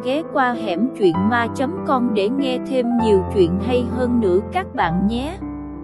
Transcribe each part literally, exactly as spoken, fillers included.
ghé qua hẻm truyện ma chấm com để nghe thêm nhiều chuyện hay hơn nữa các bạn nhé.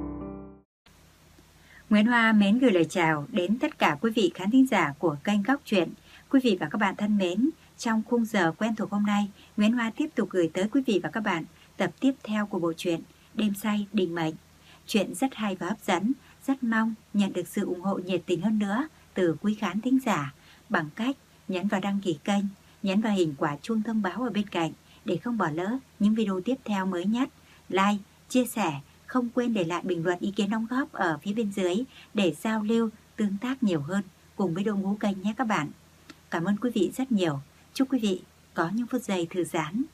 Nguyễn Hoa mến gửi lời chào đến tất cả quý vị khán thính giả của kênh Góc Truyện. Quý vị và các bạn thân mến, trong khung giờ quen thuộc hôm nay, Nguyễn Hoa tiếp tục gửi tới quý vị và các bạn tập tiếp theo của bộ truyện Đêm Say Định Mệnh. Chuyện rất hay và hấp dẫn, rất mong nhận được sự ủng hộ nhiệt tình hơn nữa từ quý khán thính giả bằng cách nhấn vào đăng ký kênh, nhấn vào hình quả chuông thông báo ở bên cạnh để không bỏ lỡ những video tiếp theo mới nhất. Like, chia sẻ, không quên để lại bình luận ý kiến đóng góp ở phía bên dưới để giao lưu, tương tác nhiều hơn cùng với đội ngũ kênh nhé các bạn. Cảm ơn quý vị rất nhiều. Chúc quý vị có những phút giây thư giãn.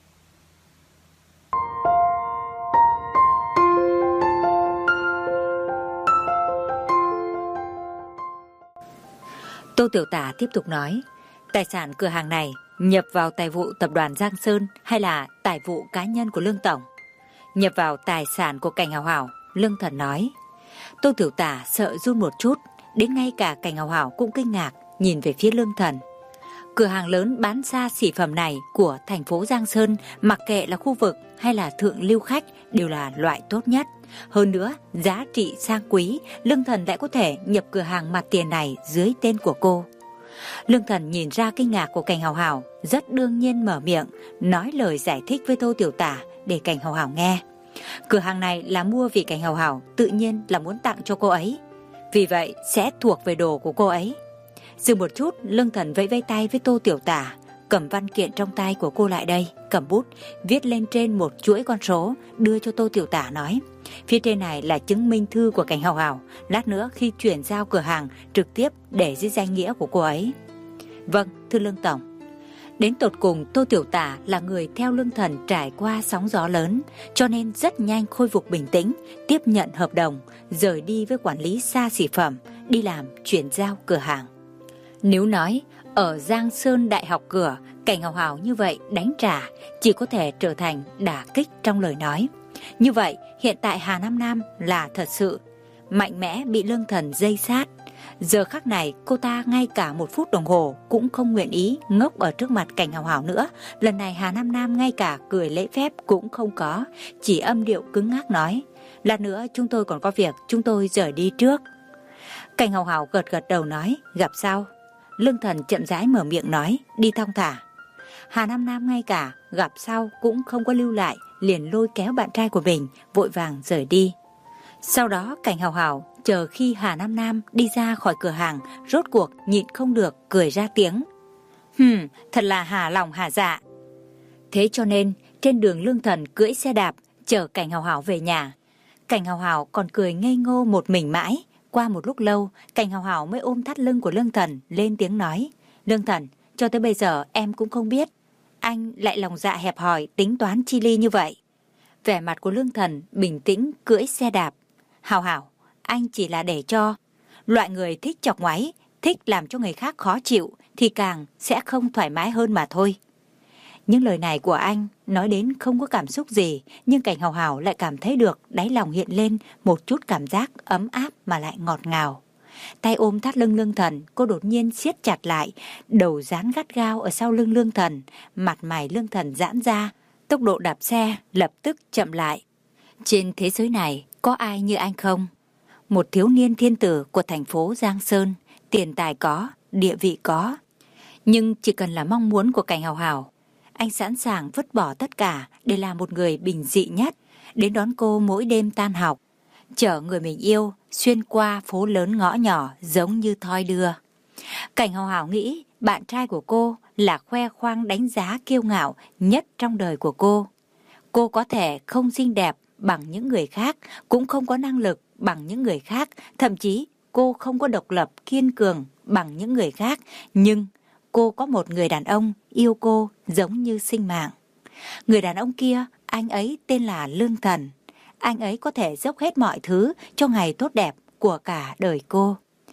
Tô Tiểu Tả tiếp tục nói, tài sản cửa hàng này nhập vào tài vụ tập đoàn Giang Sơn hay là tài vụ cá nhân của Lương Tổng? Nhập vào tài sản của Cảnh Hào Hào, Lương Thần nói. Tô Tiểu Tả sợ run một chút, đến ngay cả Cảnh Hào Hào cũng kinh ngạc nhìn về phía Lương Thần. Cửa hàng lớn bán xa xỉ phẩm này của thành phố Giang Sơn, mặc kệ là khu vực hay là thượng lưu khách, đều là loại tốt nhất. Hơn nữa, giá trị sang quý, Lương Thần lại có thể nhập cửa hàng mặt tiền này dưới tên của cô. Lương Thần nhìn ra kinh ngạc của Cảnh Hào Hào, rất đương nhiên mở miệng, nói lời giải thích với Tô Tiểu Tả để Cảnh Hào Hào nghe. Cửa hàng này là mua vì Cảnh Hào Hào tự nhiên là muốn tặng cho cô ấy, vì vậy sẽ thuộc về đồ của cô ấy. Dừng một chút, Lương Thần vẫy vẫy tay với Tô Tiểu Tả, cầm văn kiện trong tay của cô lại đây, cầm bút, viết lên trên một chuỗi con số, đưa cho Tô Tiểu Tả nói. Phía trên này là chứng minh thư của Cảnh Hào Hào, lát nữa khi chuyển giao cửa hàng trực tiếp để dưới danh nghĩa của cô ấy. Vâng, thưa Lương Tổng. Đến tột cùng Tô Tiểu Tả là người theo Lương Thần trải qua sóng gió lớn, cho nên rất nhanh khôi phục bình tĩnh, tiếp nhận hợp đồng, rời đi với quản lý xa xỉ phẩm, đi làm chuyển giao cửa hàng. Nếu nói ở Giang Sơn Đại học cửa, Cảnh Hào Hào như vậy đánh trả chỉ có thể trở thành đả kích trong lời nói. Như vậy hiện tại Hà Nam Nam là thật sự mạnh mẽ bị Lương Thần dây sát. Giờ khắc này cô ta ngay cả một phút đồng hồ cũng không nguyện ý ngốc ở trước mặt Cảnh Hào Hào nữa. Lần này Hà Nam Nam ngay cả cười lễ phép cũng không có, chỉ âm điệu cứng ngắc nói, lát nữa chúng tôi còn có việc, chúng tôi rời đi trước. Cảnh Hào Hào gật gật đầu nói, gặp sau. Lương Thần chậm rãi mở miệng nói, đi thong thả. Hà Nam Nam ngay cả gặp sau cũng không có lưu lại, liền lôi kéo bạn trai của mình vội vàng rời đi. Sau đó Cảnh Hào Hào chờ khi Hà Nam Nam đi ra khỏi cửa hàng, rốt cuộc nhịn không được cười ra tiếng. Hừm, thật là hà lòng hà dạ. Thế cho nên trên đường Lương Thần cưỡi xe đạp chở Cảnh Hào Hào về nhà. Cảnh Hào Hào còn cười ngây ngô một mình mãi. Qua một lúc lâu, Cảnh Hào Hào mới ôm thắt lưng của Lương Thần lên tiếng nói, Lương Thần, cho tới bây giờ em cũng không biết anh lại lòng dạ hẹp hòi tính toán chi ly như vậy. Vẻ mặt của Lương Thần bình tĩnh cưỡi xe đạp. Hào Hào, anh chỉ là để cho loại người thích chọc ngoáy, thích làm cho người khác khó chịu thì càng sẽ không thoải mái hơn mà thôi. Những lời này của anh nói đến không có cảm xúc gì, nhưng Cảnh Hào Hào lại cảm thấy được đáy lòng hiện lên một chút cảm giác ấm áp mà lại ngọt ngào. Tay ôm thắt lưng Lương Thần, cô đột nhiên siết chặt lại, đầu dán gắt gao ở sau lưng Lương Thần, mặt mày Lương Thần giãn ra, tốc độ đạp xe lập tức chậm lại. Trên thế giới này có ai như anh không? Một thiếu niên thiên tử của thành phố Giang Sơn, tiền tài có, địa vị có. Nhưng chỉ cần là mong muốn của Cảnh Hào Hào, anh sẵn sàng vứt bỏ tất cả để làm một người bình dị nhất, đến đón cô mỗi đêm tan học, chở người mình yêu xuyên qua phố lớn ngõ nhỏ giống như thoi đưa. Cảnh Hào Hào nghĩ bạn trai của cô là khoe khoang đánh giá kiêu ngạo nhất trong đời của cô. Cô có thể không xinh đẹp bằng những người khác, cũng không có năng lực bằng những người khác, thậm chí cô không có độc lập kiên cường bằng những người khác, nhưng cô có một người đàn ông yêu cô giống như sinh mạng. Người đàn ông kia, anh ấy tên là Lương Thần. Anh ấy có thể dốc hết mọi thứ cho ngày tốt đẹp của cả đời cô.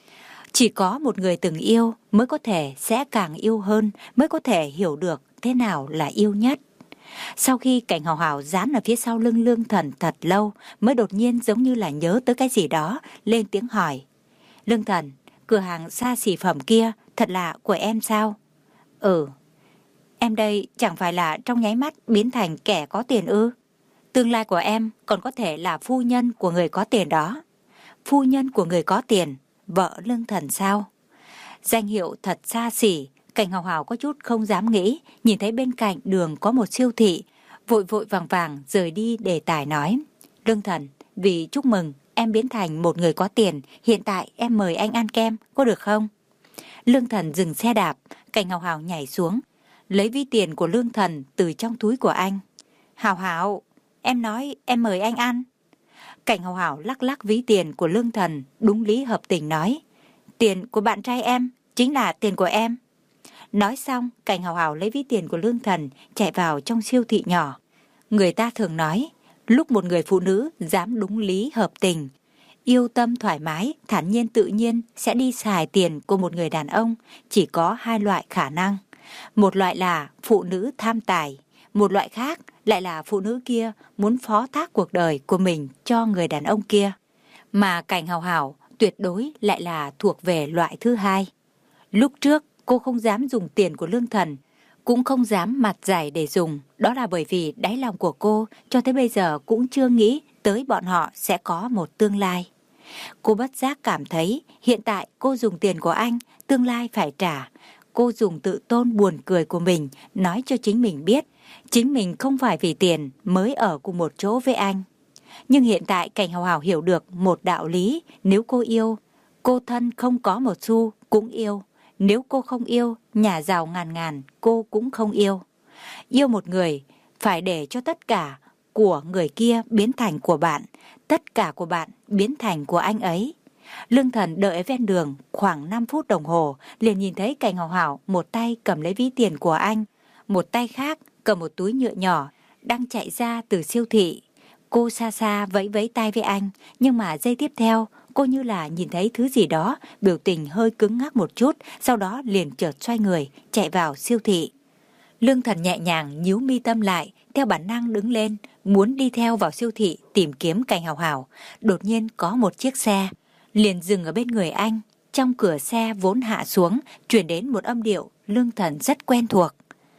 Chỉ có một người từng yêu mới có thể sẽ càng yêu hơn, mới có thể hiểu được thế nào là yêu nhất. Sau khi Cảnh Hào Hào dán ở phía sau lưng Lương Thần thật lâu, mới đột nhiên giống như là nhớ tới cái gì đó, lên tiếng hỏi. Lương Thần, cửa hàng xa xỉ phẩm kia thật là của em sao? Ừ. Em đây chẳng phải là trong nháy mắt biến thành kẻ có tiền ư? Tương lai của em còn có thể là phu nhân của người có tiền đó. Phu nhân của người có tiền, vợ Lương Thần sao? Danh hiệu thật xa xỉ, Cảnh Hào Hào có chút không dám nghĩ, nhìn thấy bên cạnh đường có một siêu thị, vội vội vàng vàng rời đi đề tài nói. Lương Thần, vì chúc mừng em biến thành một người có tiền, hiện tại em mời anh ăn kem, có được không? Lương Thần dừng xe đạp, Cảnh Hào Hào nhảy xuống, lấy ví tiền của Lương Thần từ trong túi của anh. Hào Hào, em nói em mời anh ăn. Cảnh Hào Hào lắc lắc ví tiền của Lương Thần, đúng lý hợp tình nói. Tiền của bạn trai em, chính là tiền của em. Nói xong, Cảnh Hào Hào lấy ví tiền của Lương Thần, chạy vào trong siêu thị nhỏ. Người ta thường nói, lúc một người phụ nữ dám đúng lý hợp tình, yêu tâm thoải mái, thản nhiên tự nhiên sẽ đi xài tiền của một người đàn ông, chỉ có hai loại khả năng. Một loại là phụ nữ tham tài, một loại khác lại là phụ nữ kia muốn phó thác cuộc đời của mình cho người đàn ông kia. Mà Cảnh Hào Hào tuyệt đối lại là thuộc về loại thứ hai. Lúc trước cô không dám dùng tiền của Lương Thần, cũng không dám mặt dày để dùng, đó là bởi vì đáy lòng của cô cho tới bây giờ cũng chưa nghĩ tới bọn họ sẽ có một tương lai. Cô bất giác cảm thấy hiện tại cô dùng tiền của anh, tương lai phải trả. Cô dùng tự tôn buồn cười của mình nói cho chính mình biết, chính mình không phải vì tiền mới ở cùng một chỗ với anh. Nhưng hiện tại Cảnh Hào Hào hiểu được một đạo lý, nếu cô yêu, cô thân không có một xu cũng yêu. Nếu cô không yêu, nhà giàu ngàn ngàn cô cũng không yêu. Yêu một người, phải để cho tất cả của người kia biến thành của bạn, tất cả của bạn biến thành của anh ấy. Lương Thần đợi ở ven đường khoảng năm phút đồng hồ, liền nhìn thấy Cảnh Hào Hào một tay cầm lấy ví tiền của anh, một tay khác cầm một túi nhựa nhỏ, đang chạy ra từ siêu thị. Cô xa xa vẫy vẫy tay với anh, nhưng mà giây tiếp theo, cô như là nhìn thấy thứ gì đó, biểu tình hơi cứng ngắc một chút, sau đó liền chợt xoay người, chạy vào siêu thị. Lương Thần nhẹ nhàng nhíu mi tâm lại, theo bản năng đứng lên, muốn đi theo vào siêu thị tìm kiếm Cảnh Hào Hào. Đột nhiên có một chiếc xe, liền dừng ở bên người anh. Trong cửa xe vốn hạ xuống, truyền đến một âm điệu Lương Thần rất quen thuộc.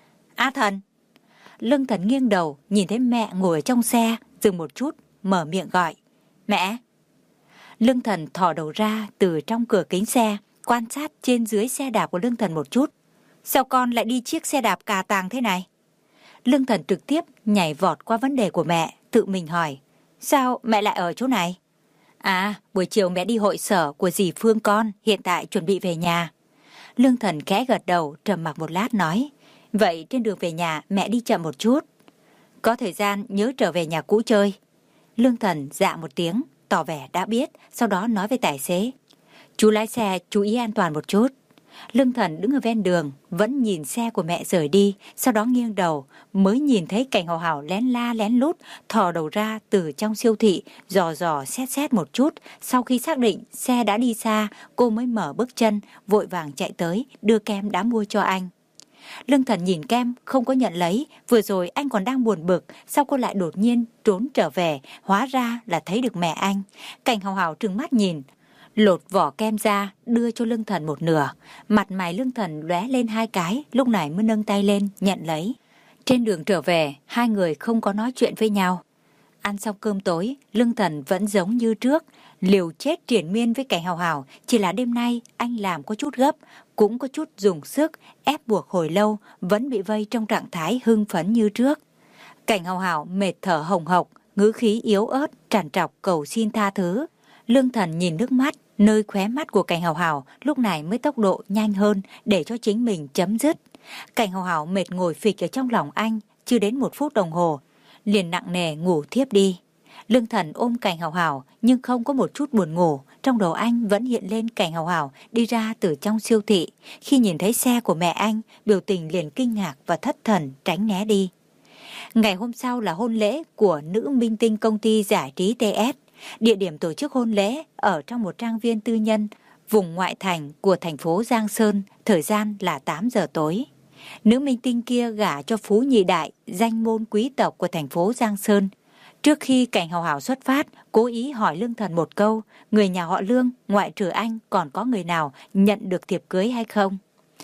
A Thần! Lương Thần nghiêng đầu, nhìn thấy mẹ ngồi ở trong xe, dừng một chút, mở miệng gọi. Mẹ! Lương Thần thò đầu ra từ trong cửa kính xe, quan sát trên dưới xe đạp của Lương Thần một chút. Sao con lại đi chiếc xe đạp cà tàng thế này? Lương Thần trực tiếp nhảy vọt qua vấn đề của mẹ, tự mình hỏi. Sao mẹ lại ở chỗ này? À, buổi chiều mẹ đi hội sở của dì Phương con, hiện tại chuẩn bị về nhà. Lương Thần khẽ gật đầu, trầm mặc một lát nói. Vậy trên đường về nhà mẹ đi chậm một chút. Có thời gian nhớ trở về nhà cũ chơi. Lương Thần dạ một tiếng, tỏ vẻ đã biết, sau đó nói với tài xế. Chú lái xe chú ý an toàn một chút. Lương Thần đứng ở ven đường, vẫn nhìn xe của mẹ rời đi, sau đó nghiêng đầu, mới nhìn thấy Cảnh Hào Hào lén la lén lút, thò đầu ra từ trong siêu thị, dò dò xét xét một chút. Sau khi xác định xe đã đi xa, cô mới mở bước chân, vội vàng chạy tới, đưa kem đã mua cho anh. Lương Thần nhìn kem, không có nhận lấy, vừa rồi anh còn đang buồn bực, sao cô lại đột nhiên trốn trở về, hóa ra là thấy được mẹ anh. Cảnh Hào Hào trừng mắt nhìn, lột vỏ kem ra, đưa cho Lương Thần một nửa. Mặt mày Lương Thần lóe lên hai cái, lúc này mới nâng tay lên, nhận lấy. Trên đường trở về, hai người không có nói chuyện với nhau. Ăn xong cơm tối, Lương Thần vẫn giống như trước, liều chết triền miên với Cảnh Hào Hào, chỉ là đêm nay anh làm có chút gấp, cũng có chút dùng sức, ép buộc hồi lâu, vẫn bị vây trong trạng thái hưng phấn như trước. Cảnh Hào Hào mệt thở hồng hộc, ngữ khí yếu ớt, trằn trọc cầu xin tha thứ. Lương Thần nhìn nước mắt, nơi khóe mắt của Cảnh Hào Hào lúc này mới tốc độ nhanh hơn để cho chính mình chấm dứt. Cảnh Hào Hào mệt ngồi phịch ở trong lòng anh, chưa đến một phút đồng hồ, liền nặng nề ngủ thiếp đi. Lương Thần ôm Cảnh Hào Hào nhưng không có một chút buồn ngủ, trong đầu anh vẫn hiện lên Cảnh Hào Hào đi ra từ trong siêu thị. Khi nhìn thấy xe của mẹ anh, biểu tình liền kinh ngạc và thất thần tránh né đi. Ngày hôm sau là hôn lễ của nữ minh tinh công ty giải trí tê ét. Địa điểm tổ chức hôn lễ ở trong một trang viên tư nhân, vùng ngoại thành của thành phố Giang Sơn, thời gian là tám giờ tối. Nữ minh tinh kia gả cho phú nhị đại, danh môn quý tộc của thành phố Giang Sơn. Trước khi Cảnh Hào Hào xuất phát, cố ý hỏi Lương Thần một câu, người nhà họ Lương, ngoại trừ anh còn có người nào nhận được thiệp cưới hay không?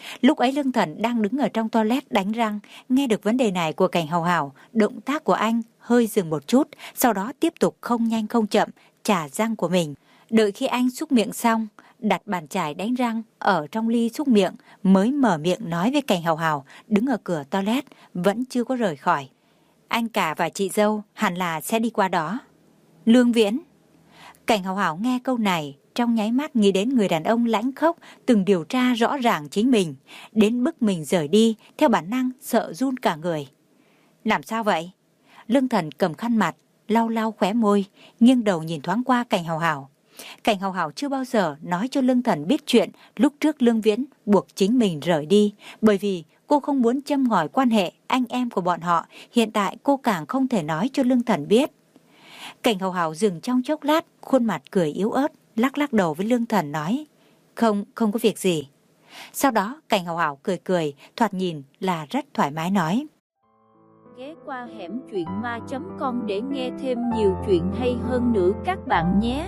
Lúc ấy Lương Thần đang đứng ở trong toilet đánh răng, nghe được vấn đề này của Cảnh Hào Hào, động tác của anh hơi dừng một chút, sau đó tiếp tục không nhanh không chậm chà răng của mình. Đợi khi anh xúc miệng xong, đặt bàn chải đánh răng ở trong ly xúc miệng, mới mở miệng nói với Cảnh Hào Hào đứng ở cửa toilet vẫn chưa có rời khỏi. Anh cả và chị dâu hẳn là sẽ đi qua đó. Lương Viễn. Cảnh Hào Hào nghe câu này, trong nháy mắt nghĩ đến người đàn ông lãnh khốc từng điều tra rõ ràng chính mình, đến bức mình rời đi, theo bản năng sợ run cả người. Làm sao vậy? Lương Thần cầm khăn mặt, lau lau khóe môi, nghiêng đầu nhìn thoáng qua Cảnh Hào Hào. Cảnh Hào Hào chưa bao giờ nói cho Lương Thần biết chuyện lúc trước Lương Viễn buộc chính mình rời đi, bởi vì cô không muốn châm ngòi quan hệ anh em của bọn họ, hiện tại cô càng không thể nói cho Lương Thần biết. Cảnh Hào Hào dừng trong chốc lát, khuôn mặt cười yếu ớt, lắc lắc đầu với Lương Thần nói, không, không có việc gì. Sau đó Cảnh Hào Hào cười cười, thoạt nhìn là rất thoải mái nói, ghé qua hẻm truyện ma chấm com để nghe thêm nhiều chuyện hay hơn nữa các bạn nhé.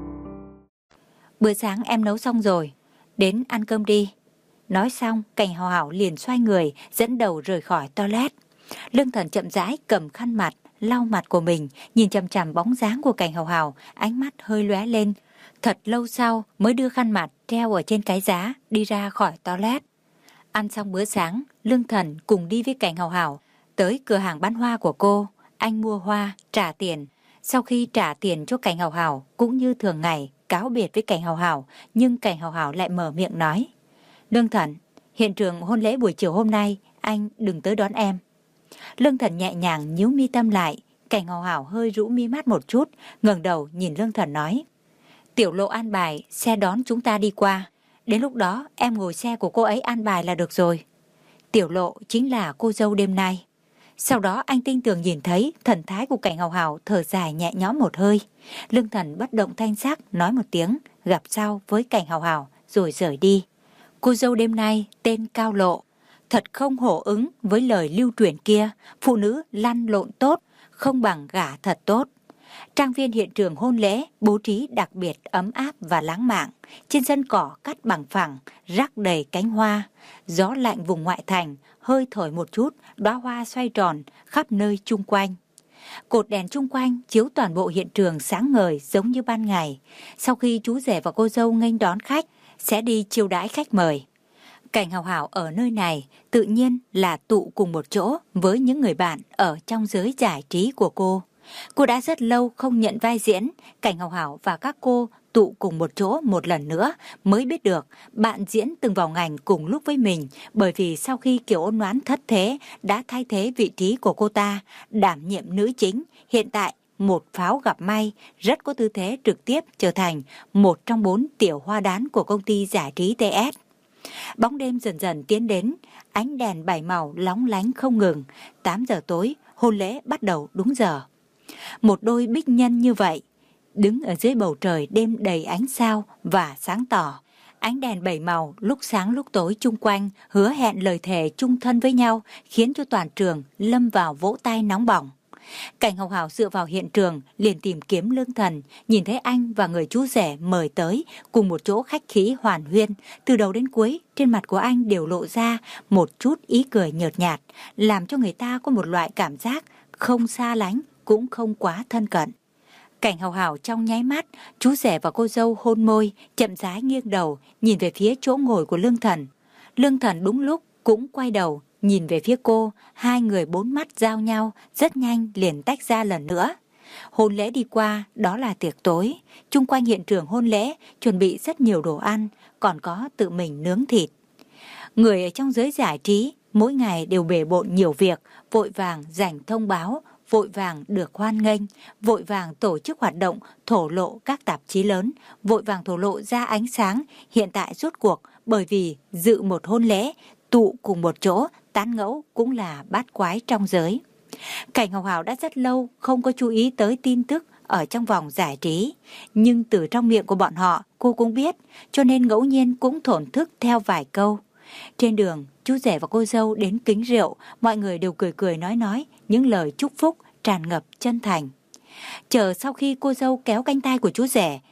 Bữa sáng em nấu xong rồi, đến ăn cơm đi. Nói xong, Cảnh Hào Hào liền xoay người, dẫn đầu rời khỏi toilet. Lương Thần chậm rãi cầm khăn mặt, lau mặt của mình, nhìn chằm chằm bóng dáng của Cảnh Hào Hào, ánh mắt hơi lóe lên. Thật lâu sau mới đưa khăn mặt treo ở trên cái giá, đi ra khỏi toilet. Ăn xong bữa sáng, Lương Thần cùng đi với Cảnh Hào Hào tới cửa hàng bán hoa của cô. Anh mua hoa, trả tiền. Sau khi trả tiền cho Cảnh Hào Hào, cũng như thường ngày, cáo biệt với Cảnh Hào Hào, nhưng Cảnh Hào Hào lại mở miệng nói, Lương Thần, hiện trường hôn lễ buổi chiều hôm nay, anh đừng tới đón em. Lương Thần nhẹ nhàng nhíu mi tâm lại, Cảnh Hào Hào hơi rũ mi mắt một chút, ngẩng đầu nhìn Lương Thần nói, Tiểu Lộ an bài xe đón chúng ta đi qua, đến lúc đó em ngồi xe của cô ấy an bài là được rồi. Tiểu Lộ chính là cô dâu đêm nay. Sau đó anh tinh tường nhìn thấy thần thái của Cảnh Hào Hào thở dài nhẹ nhõm một hơi. Lương Thần bất động thanh sắc nói một tiếng gặp sau với Cảnh Hào Hào rồi rời đi. Cô dâu đêm nay tên Cao Lộ, thật không hổ ứng với lời lưu truyền kia, phụ nữ lăn lộn tốt không bằng gả thật tốt. Trang viên hiện trường hôn lễ bố trí đặc biệt ấm áp và lãng mạn, trên sân cỏ cắt bằng phẳng, rắc đầy cánh hoa. Gió lạnh vùng ngoại thành hơi thổi một chút, đóa hoa xoay tròn khắp nơi chung quanh. Cột đèn chung quanh chiếu toàn bộ hiện trường sáng ngời giống như ban ngày. Sau khi chú rể và cô dâu nghênh đón khách, sẽ đi chiêu đãi khách mời. Cảnh Hào Hào ở nơi này tự nhiên là tụ cùng một chỗ với những người bạn ở trong giới giải trí của cô. Cô đã rất lâu không nhận vai diễn, Cảnh Hào Hào và các cô tụ cùng một chỗ một lần nữa mới biết được bạn diễn từng vào ngành cùng lúc với mình, bởi vì sau khi Kiều Ôn Noãn thất thế đã thay thế vị trí của cô ta, đảm nhiệm nữ chính, hiện tại một pháo gặp may, rất có tư thế trực tiếp trở thành một trong bốn tiểu hoa đán của công ty giải trí tê ét. Bóng đêm dần dần tiến đến, ánh đèn bảy màu lóng lánh không ngừng, tám giờ tối, hôn lễ bắt đầu đúng giờ. Một đôi bích nhân như vậy, đứng ở dưới bầu trời đêm đầy ánh sao và sáng tỏ. Ánh đèn bảy màu lúc sáng lúc tối chung quanh hứa hẹn lời thề chung thân với nhau, khiến cho toàn trường lâm vào vỗ tay nóng bỏng. Cảnh Hào Hào dựa vào hiện trường liền tìm kiếm Lương Thần, nhìn thấy anh và người chú rể mời tới cùng một chỗ khách khí hoàn huyên. Từ đầu đến cuối trên mặt của anh đều lộ ra một chút ý cười nhợt nhạt, làm cho người ta có một loại cảm giác không xa lánh cũng không quá thân cận. Cảnh Hào Hào trong nháy mắt, chú rể và cô dâu hôn môi, chậm rãi nghiêng đầu nhìn về phía chỗ ngồi của Lương Thần. Lương Thần đúng lúc cũng quay đầu nhìn về phía cô, hai người bốn mắt giao nhau, rất nhanh liền tách ra lần nữa. Hôn lễ đi qua, đó là tiệc tối. Chung quanh hiện trường hôn lễ chuẩn bị rất nhiều đồ ăn, còn có tự mình nướng thịt. Người ở trong giới giải trí mỗi ngày đều bề bộn nhiều việc, vội vàng dành thông báo, vội vàng được hoan nghênh, vội vàng tổ chức hoạt động thổ lộ các tạp chí lớn, vội vàng thổ lộ ra ánh sáng. Hiện tại rốt cuộc bởi vì dự một hôn lễ, tụ cùng một chỗ, tán ngẫu cũng là bát quái trong giới. Cảnh Hào Hào đã rất lâu không có chú ý tới tin tức ở trong vòng giải trí, nhưng từ trong miệng của bọn họ cô cũng biết, cho nên ngẫu nhiên cũng thổn thức theo vài câu. Trên đường, chú rể và cô dâu đến kính rượu, mọi người đều cười cười nói nói những lời chúc phúc tràn ngập chân thành. Chờ sau khi cô dâu kéo cánh tay của chú rể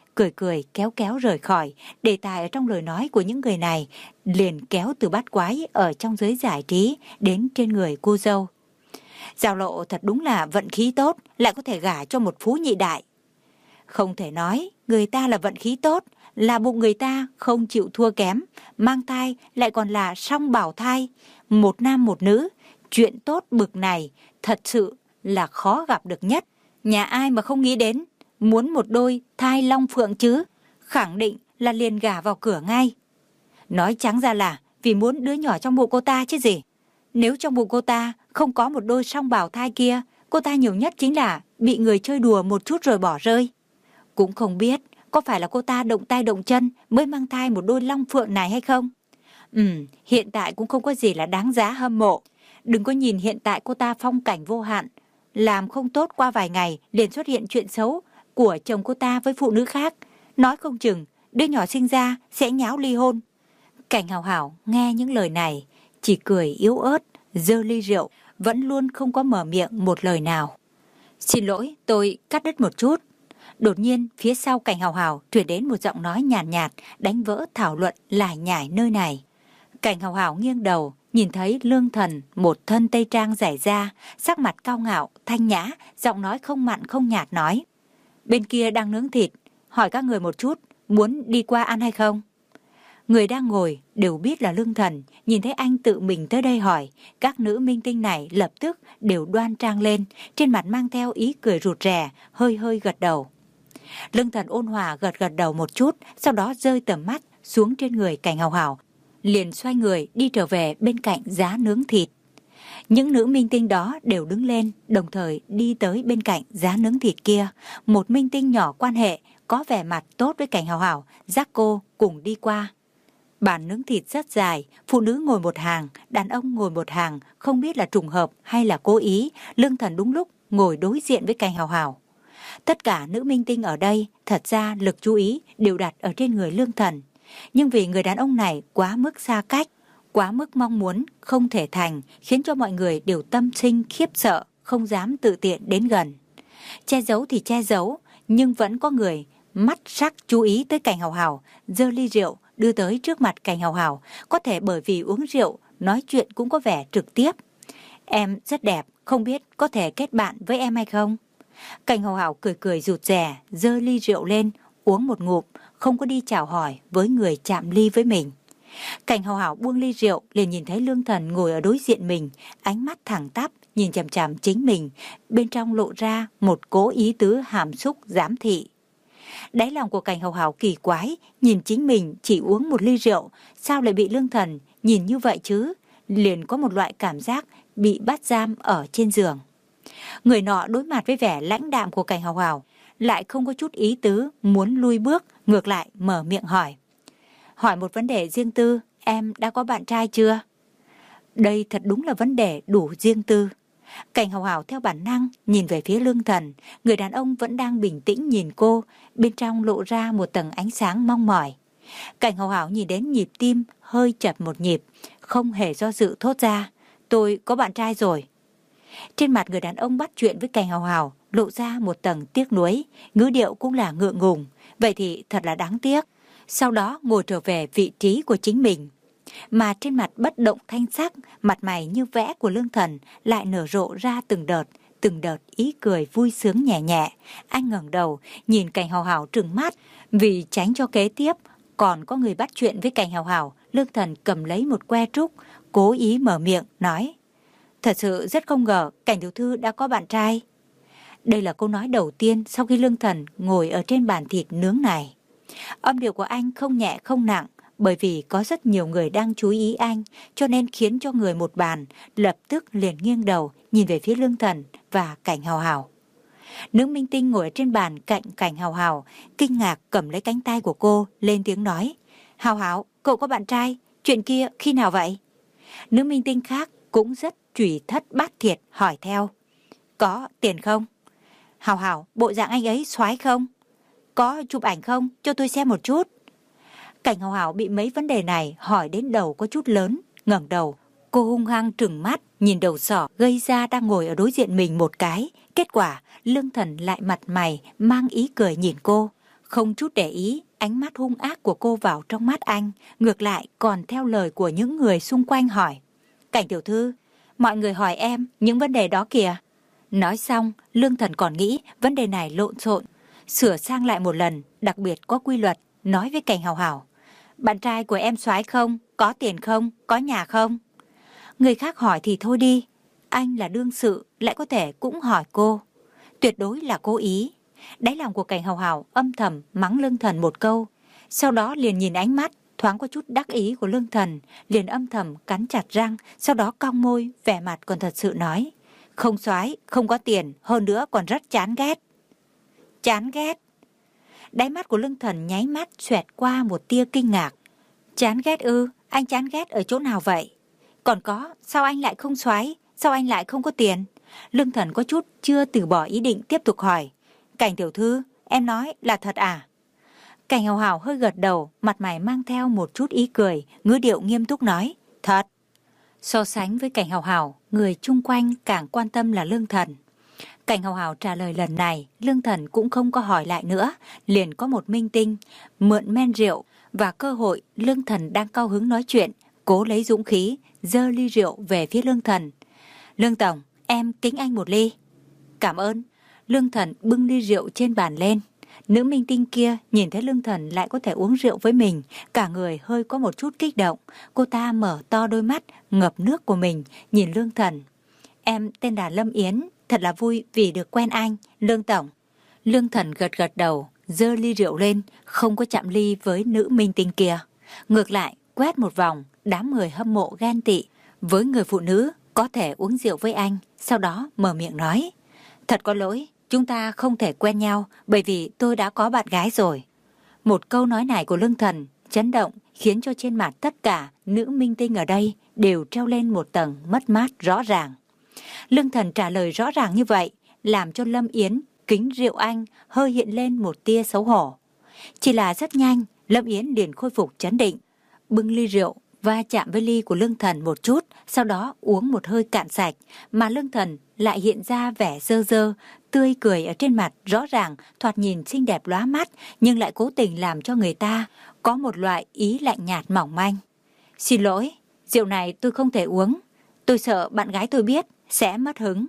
cười cười kéo kéo rời khỏi. Đề tài ở trong lời nói của những người này liền kéo từ bát quái ở trong giới giải trí đến trên người cô dâu. Giao Lộ thật đúng là vận khí tốt, lại có thể gả cho một phú nhị đại. Không thể nói người ta là vận khí tốt, là bụng người ta không chịu thua kém, mang thai lại còn là song bảo thai, một nam một nữ. Chuyện tốt bực này thật sự là khó gặp được nhất. Nhà ai mà không nghĩ đến muốn một đôi thai long phượng chứ, khẳng định là liền gả vào cửa ngay. Nói trắng ra là vì muốn đứa nhỏ trong bụng cô ta chứ gì. Nếu trong bụng cô ta không có một đôi song bào thai kia, cô ta nhiều nhất chính là bị người chơi đùa một chút rồi bỏ rơi. Cũng không biết có phải là cô ta động tay động chân mới mang thai một đôi long phượng này hay không. Ừ, hiện tại cũng không có gì là đáng giá hâm mộ. Đừng có nhìn hiện tại cô ta phong cảnh vô hạn, làm không tốt qua vài ngày liền xuất hiện chuyện xấu của chồng cô ta với phụ nữ khác. Nói không chừng đứa nhỏ sinh ra sẽ nháo ly hôn. Cảnh Hào Hảo nghe những lời này chỉ cười yếu ớt, giơ ly rượu, vẫn luôn không có mở miệng một lời nào. Xin lỗi, tôi cắt đứt một chút. Đột nhiên phía sau Cảnh Hào Hảo truyền đến một giọng nói nhàn nhạt, nhạt đánh vỡ thảo luận lải nhải nơi này. Cảnh Hào Hảo nghiêng đầu nhìn thấy Lương Thần một thân tây trang rải ra, sắc mặt cao ngạo, thanh nhã, giọng nói không mặn không nhạt nói: bên kia đang nướng thịt, hỏi các người một chút, muốn đi qua ăn hay không? Người đang ngồi đều biết là Lương Thần, nhìn thấy anh tự mình tới đây hỏi, các nữ minh tinh này lập tức đều đoan trang lên, trên mặt mang theo ý cười rụt rè, hơi hơi gật đầu. Lương Thần ôn hòa gật gật đầu một chút, sau đó rơi tầm mắt xuống trên người Cảnh Hào Hảo, liền xoay người đi trở về bên cạnh giá nướng thịt. Những nữ minh tinh đó đều đứng lên, đồng thời đi tới bên cạnh giá nướng thịt kia. Một minh tinh nhỏ quan hệ, có vẻ mặt tốt với Cảnh Hào Hảo, dắt cô cùng đi qua. Bàn nướng thịt rất dài, phụ nữ ngồi một hàng, đàn ông ngồi một hàng, không biết là trùng hợp hay là cố ý, Lương Thần đúng lúc ngồi đối diện với Cảnh Hào Hảo. Tất cả nữ minh tinh ở đây, thật ra lực chú ý đều đặt ở trên người Lương Thần. Nhưng vì người đàn ông này quá mức xa cách, quá mức mong muốn không thể thành, khiến cho mọi người đều tâm sinh khiếp sợ, không dám tự tiện đến gần. Che giấu thì che giấu, nhưng vẫn có người mắt sắc chú ý tới Cảnh Hào Hảo, giơ ly rượu đưa tới trước mặt Cảnh Hào Hảo, có thể bởi vì uống rượu, nói chuyện cũng có vẻ trực tiếp. Em rất đẹp, không biết có thể kết bạn với em hay không? Cảnh Hào Hảo cười cười rụt rè, giơ ly rượu lên, uống một ngụm, không có đi chào hỏi với người chạm ly với mình. Cảnh Hào Hảo buông ly rượu, liền nhìn thấy Lương Thần ngồi ở đối diện mình, ánh mắt thẳng tắp, nhìn chằm chằm chính mình, bên trong lộ ra một cố ý tứ hàm xúc giám thị. Đáy lòng của Cảnh Hào Hảo kỳ quái, nhìn chính mình chỉ uống một ly rượu, sao lại bị Lương Thần nhìn như vậy chứ? Liền có một loại cảm giác bị bắt giam ở trên giường. Người nọ đối mặt với vẻ lãnh đạm của Cảnh Hào Hảo, lại không có chút ý tứ muốn lui bước, ngược lại mở miệng hỏi. Hỏi một vấn đề riêng tư, em đã có bạn trai chưa? Đây thật đúng là vấn đề đủ riêng tư. Cảnh Hào Hảo theo bản năng nhìn về phía Lương Thần, người đàn ông vẫn đang bình tĩnh nhìn cô, bên trong lộ ra một tầng ánh sáng mong mỏi. Cảnh Hào Hảo nhìn đến nhịp tim hơi chập một nhịp, không hề do dự thốt ra, tôi có bạn trai rồi. Trên mặt người đàn ông bắt chuyện với Cảnh Hào Hảo lộ ra một tầng tiếc nuối, ngữ điệu cũng là ngượng ngùng, vậy thì thật là đáng tiếc. Sau đó ngồi trở về vị trí của chính mình. Mà trên mặt bất động thanh sắc, mặt mày như vẽ của Lương Thần lại nở rộ ra từng đợt, từng đợt ý cười vui sướng nhẹ nhẹ. Anh ngẩng đầu, nhìn Cảnh Hào Hảo trừng mắt, vì tránh cho kế tiếp còn có người bắt chuyện với Cảnh Hào Hảo, Lương Thần cầm lấy một que trúc, cố ý mở miệng, nói: thật sự rất không ngờ Cảnh tiểu thư đã có bạn trai. Đây là câu nói đầu tiên sau khi Lương Thần ngồi ở trên bàn thịt nướng này. Âm điệu của anh không nhẹ không nặng, bởi vì có rất nhiều người đang chú ý anh, cho nên khiến cho người một bàn lập tức liền nghiêng đầu nhìn về phía Lương Thần và Cảnh Hào Hảo. Nữ minh tinh ngồi ở trên bàn cạnh Cảnh Hào Hảo, kinh ngạc cầm lấy cánh tay của cô, lên tiếng nói: Hào Hảo, cậu có bạn trai, chuyện kia khi nào vậy? Nữ minh tinh khác cũng rất chủy thất bát thiệt hỏi theo: có tiền không? Hào Hảo, bộ dạng anh ấy soái không? Có chụp ảnh không? Cho tôi xem một chút. Cảnh Hào Hảo bị mấy vấn đề này hỏi đến đầu có chút lớn, ngẩng đầu, cô hung hăng trừng mắt nhìn đầu sỏ gây ra đang ngồi ở đối diện mình một cái. Kết quả Lương Thần lại mặt mày mang ý cười nhìn cô, không chút để ý ánh mắt hung ác của cô vào trong mắt anh, ngược lại còn theo lời của những người xung quanh hỏi. Cảnh tiểu thư, mọi người hỏi em những vấn đề đó kìa. Nói xong, Lương Thần còn nghĩ vấn đề này lộn xộn, sửa sang lại một lần, đặc biệt có quy luật, nói với Cảnh Hào Hào. Bạn trai của em soái không? Có tiền không? Có nhà không? Người khác hỏi thì thôi đi, anh là đương sự lại có thể cũng hỏi cô. Tuyệt đối là cố ý. Đáy lòng của Cảnh Hào Hào âm thầm mắng Lương Thần một câu, sau đó liền nhìn ánh mắt thoáng có chút đắc ý của Lương Thần, liền âm thầm cắn chặt răng, sau đó cong môi, vẻ mặt còn thật sự nói. Không soái, không có tiền, hơn nữa còn rất chán ghét. Chán ghét? Đáy mắt của Lương Thần nháy mắt xoẹt qua một tia kinh ngạc. Chán ghét ư? Anh chán ghét ở chỗ nào vậy? Còn có, sao anh lại không soái? Sao anh lại không có tiền? Lương Thần có chút chưa từ bỏ ý định tiếp tục hỏi. Cảnh tiểu thư, em nói là thật à? Cảnh Hào Hào hơi gật đầu, mặt mày mang theo một chút ý cười, ngữ điệu nghiêm túc nói. Thật. So sánh với Cảnh Hào Hào, người chung quanh càng quan tâm là Lương Thần. Cảnh Hào Hào trả lời lần này, Lương Thần cũng không có hỏi lại nữa, liền có một minh tinh, mượn men rượu và cơ hội Lương Thần đang cao hứng nói chuyện, cố lấy dũng khí, giơ ly rượu về phía Lương Thần. Lương Tổng, em kính anh một ly. Cảm ơn. Lương Thần bưng ly rượu trên bàn lên. Nữ minh tinh kia nhìn thấy Lương Thần lại có thể uống rượu với mình, cả người hơi có một chút kích động. Cô ta mở to đôi mắt, ngập nước của mình, nhìn Lương Thần. Em tên là Lâm Yến, thật là vui vì được quen anh, Lương Tổng. Lương Thần gật gật đầu, giơ ly rượu lên, không có chạm ly với nữ minh tinh kia. Ngược lại, quét một vòng, đám người hâm mộ ghen tị với người phụ nữ có thể uống rượu với anh, sau đó mở miệng nói. Thật có lỗi, chúng ta không thể quen nhau bởi vì tôi đã có bạn gái rồi. Một câu nói này của Lương Thần chấn động khiến cho trên mặt tất cả nữ minh tinh ở đây đều treo lên một tầng mất mát rõ ràng. Lương Thần trả lời rõ ràng như vậy làm cho Lâm Yến kính rượu anh hơi hiện lên một tia xấu hổ. Chỉ là rất nhanh, Lâm Yến liền khôi phục trấn định, bưng ly rượu va chạm với ly của Lương Thần một chút, sau đó uống một hơi cạn sạch, mà Lương Thần lại hiện ra vẻ dơ dơ, tươi cười ở trên mặt, rõ ràng thoạt nhìn xinh đẹp lóa mắt, nhưng lại cố tình làm cho người ta có một loại ý lạnh nhạt mỏng manh. Xin lỗi, rượu này tôi không thể uống, tôi sợ bạn gái tôi biết sẽ mất hứng.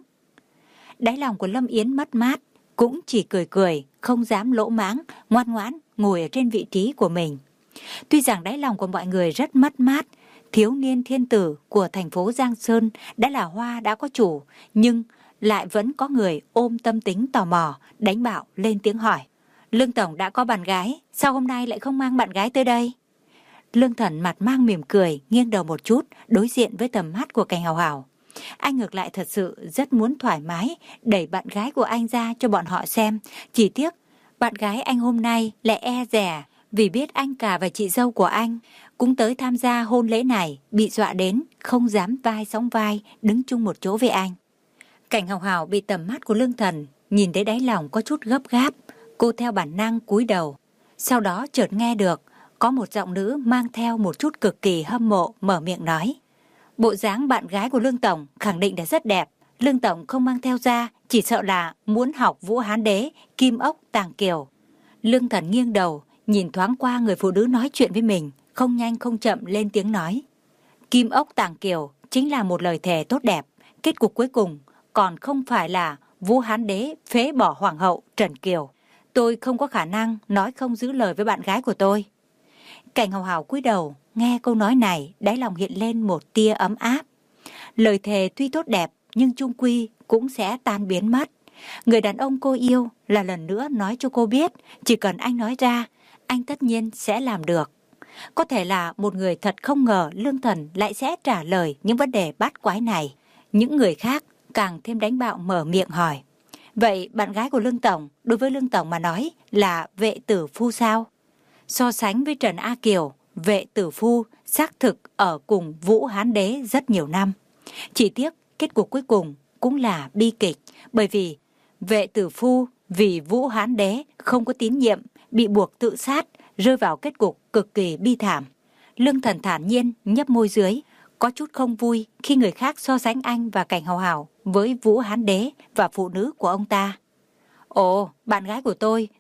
Đáy lòng của Lâm Yến mất mát, cũng chỉ cười cười, không dám lỗ mãng, ngoan ngoãn ngồi ở trên vị trí của mình. Tuy rằng đáy lòng của mọi người rất mất mát, thiếu niên thiên tử của thành phố Giang Sơn đã là hoa đã có chủ, nhưng lại vẫn có người ôm tâm tính tò mò, đánh bạo lên tiếng hỏi. Lương Tổng đã có bạn gái, sao hôm nay lại không mang bạn gái tới đây? Lương Thần mặt mang mỉm cười, nghiêng đầu một chút, đối diện với tầm mắt của Cảnh Hào Hào. Anh ngược lại thật sự rất muốn thoải mái đẩy bạn gái của anh ra cho bọn họ xem. Chỉ tiếc, bạn gái anh hôm nay lại e dè, vì biết anh cả và chị dâu của anh cũng tới tham gia hôn lễ này, bị dọa đến, không dám vai sóng vai, đứng chung một chỗ với anh. Cảnh Hào Hào bị tầm mắt của Lương Thần nhìn thấy đáy lòng có chút gấp gáp, cô theo bản năng cúi đầu. Sau đó chợt nghe được, có một giọng nữ mang theo một chút cực kỳ hâm mộ mở miệng nói. Bộ dáng bạn gái của Lương Tổng khẳng định là rất đẹp, Lương Tổng không mang theo ra, chỉ sợ là muốn học Vũ Hán Đế, Kim Ốc Tàng Kiều. Lương Thần nghiêng đầu, nhìn thoáng qua người phụ nữ nói chuyện với mình, không nhanh không chậm lên tiếng nói. Kim Ốc Tàng Kiều chính là một lời thề tốt đẹp, kết cục cuối cùng còn không phải là Vũ Hán Đế phế bỏ Hoàng hậu Trần Kiều. Tôi không có khả năng nói không giữ lời với bạn gái của tôi. Cảnh Hào Hào cúi đầu, nghe câu nói này, đáy lòng hiện lên một tia ấm áp. Lời thề tuy tốt đẹp, nhưng chung quy cũng sẽ tan biến mất. Người đàn ông cô yêu là lần nữa nói cho cô biết, chỉ cần anh nói ra, anh tất nhiên sẽ làm được. Có thể là một người thật không ngờ Lương Thần lại sẽ trả lời những vấn đề bát quái này. Những người khác càng thêm đánh bạo mở miệng hỏi. Vậy bạn gái của Lương Tổng, đối với Lương Tổng mà nói là vệ tử phu sao? So sánh với Trần A Kiều, vệ tử phu xác thực ở cùng Vũ Hán Đế rất nhiều năm. Chỉ tiếc kết cục cuối cùng cũng là bi kịch, bởi vì vệ tử phu vì Vũ Hán Đế không có tín nhiệm, bị buộc tự sát, rơi vào kết cục cực kỳ bi thảm. Lương Thần thản nhiên nhấp môi dưới, có chút không vui khi người khác so sánh anh và Cảnh Hào Hào với Vũ Hán Đế và phụ nữ của ông ta. Ồ, bạn gái của tôi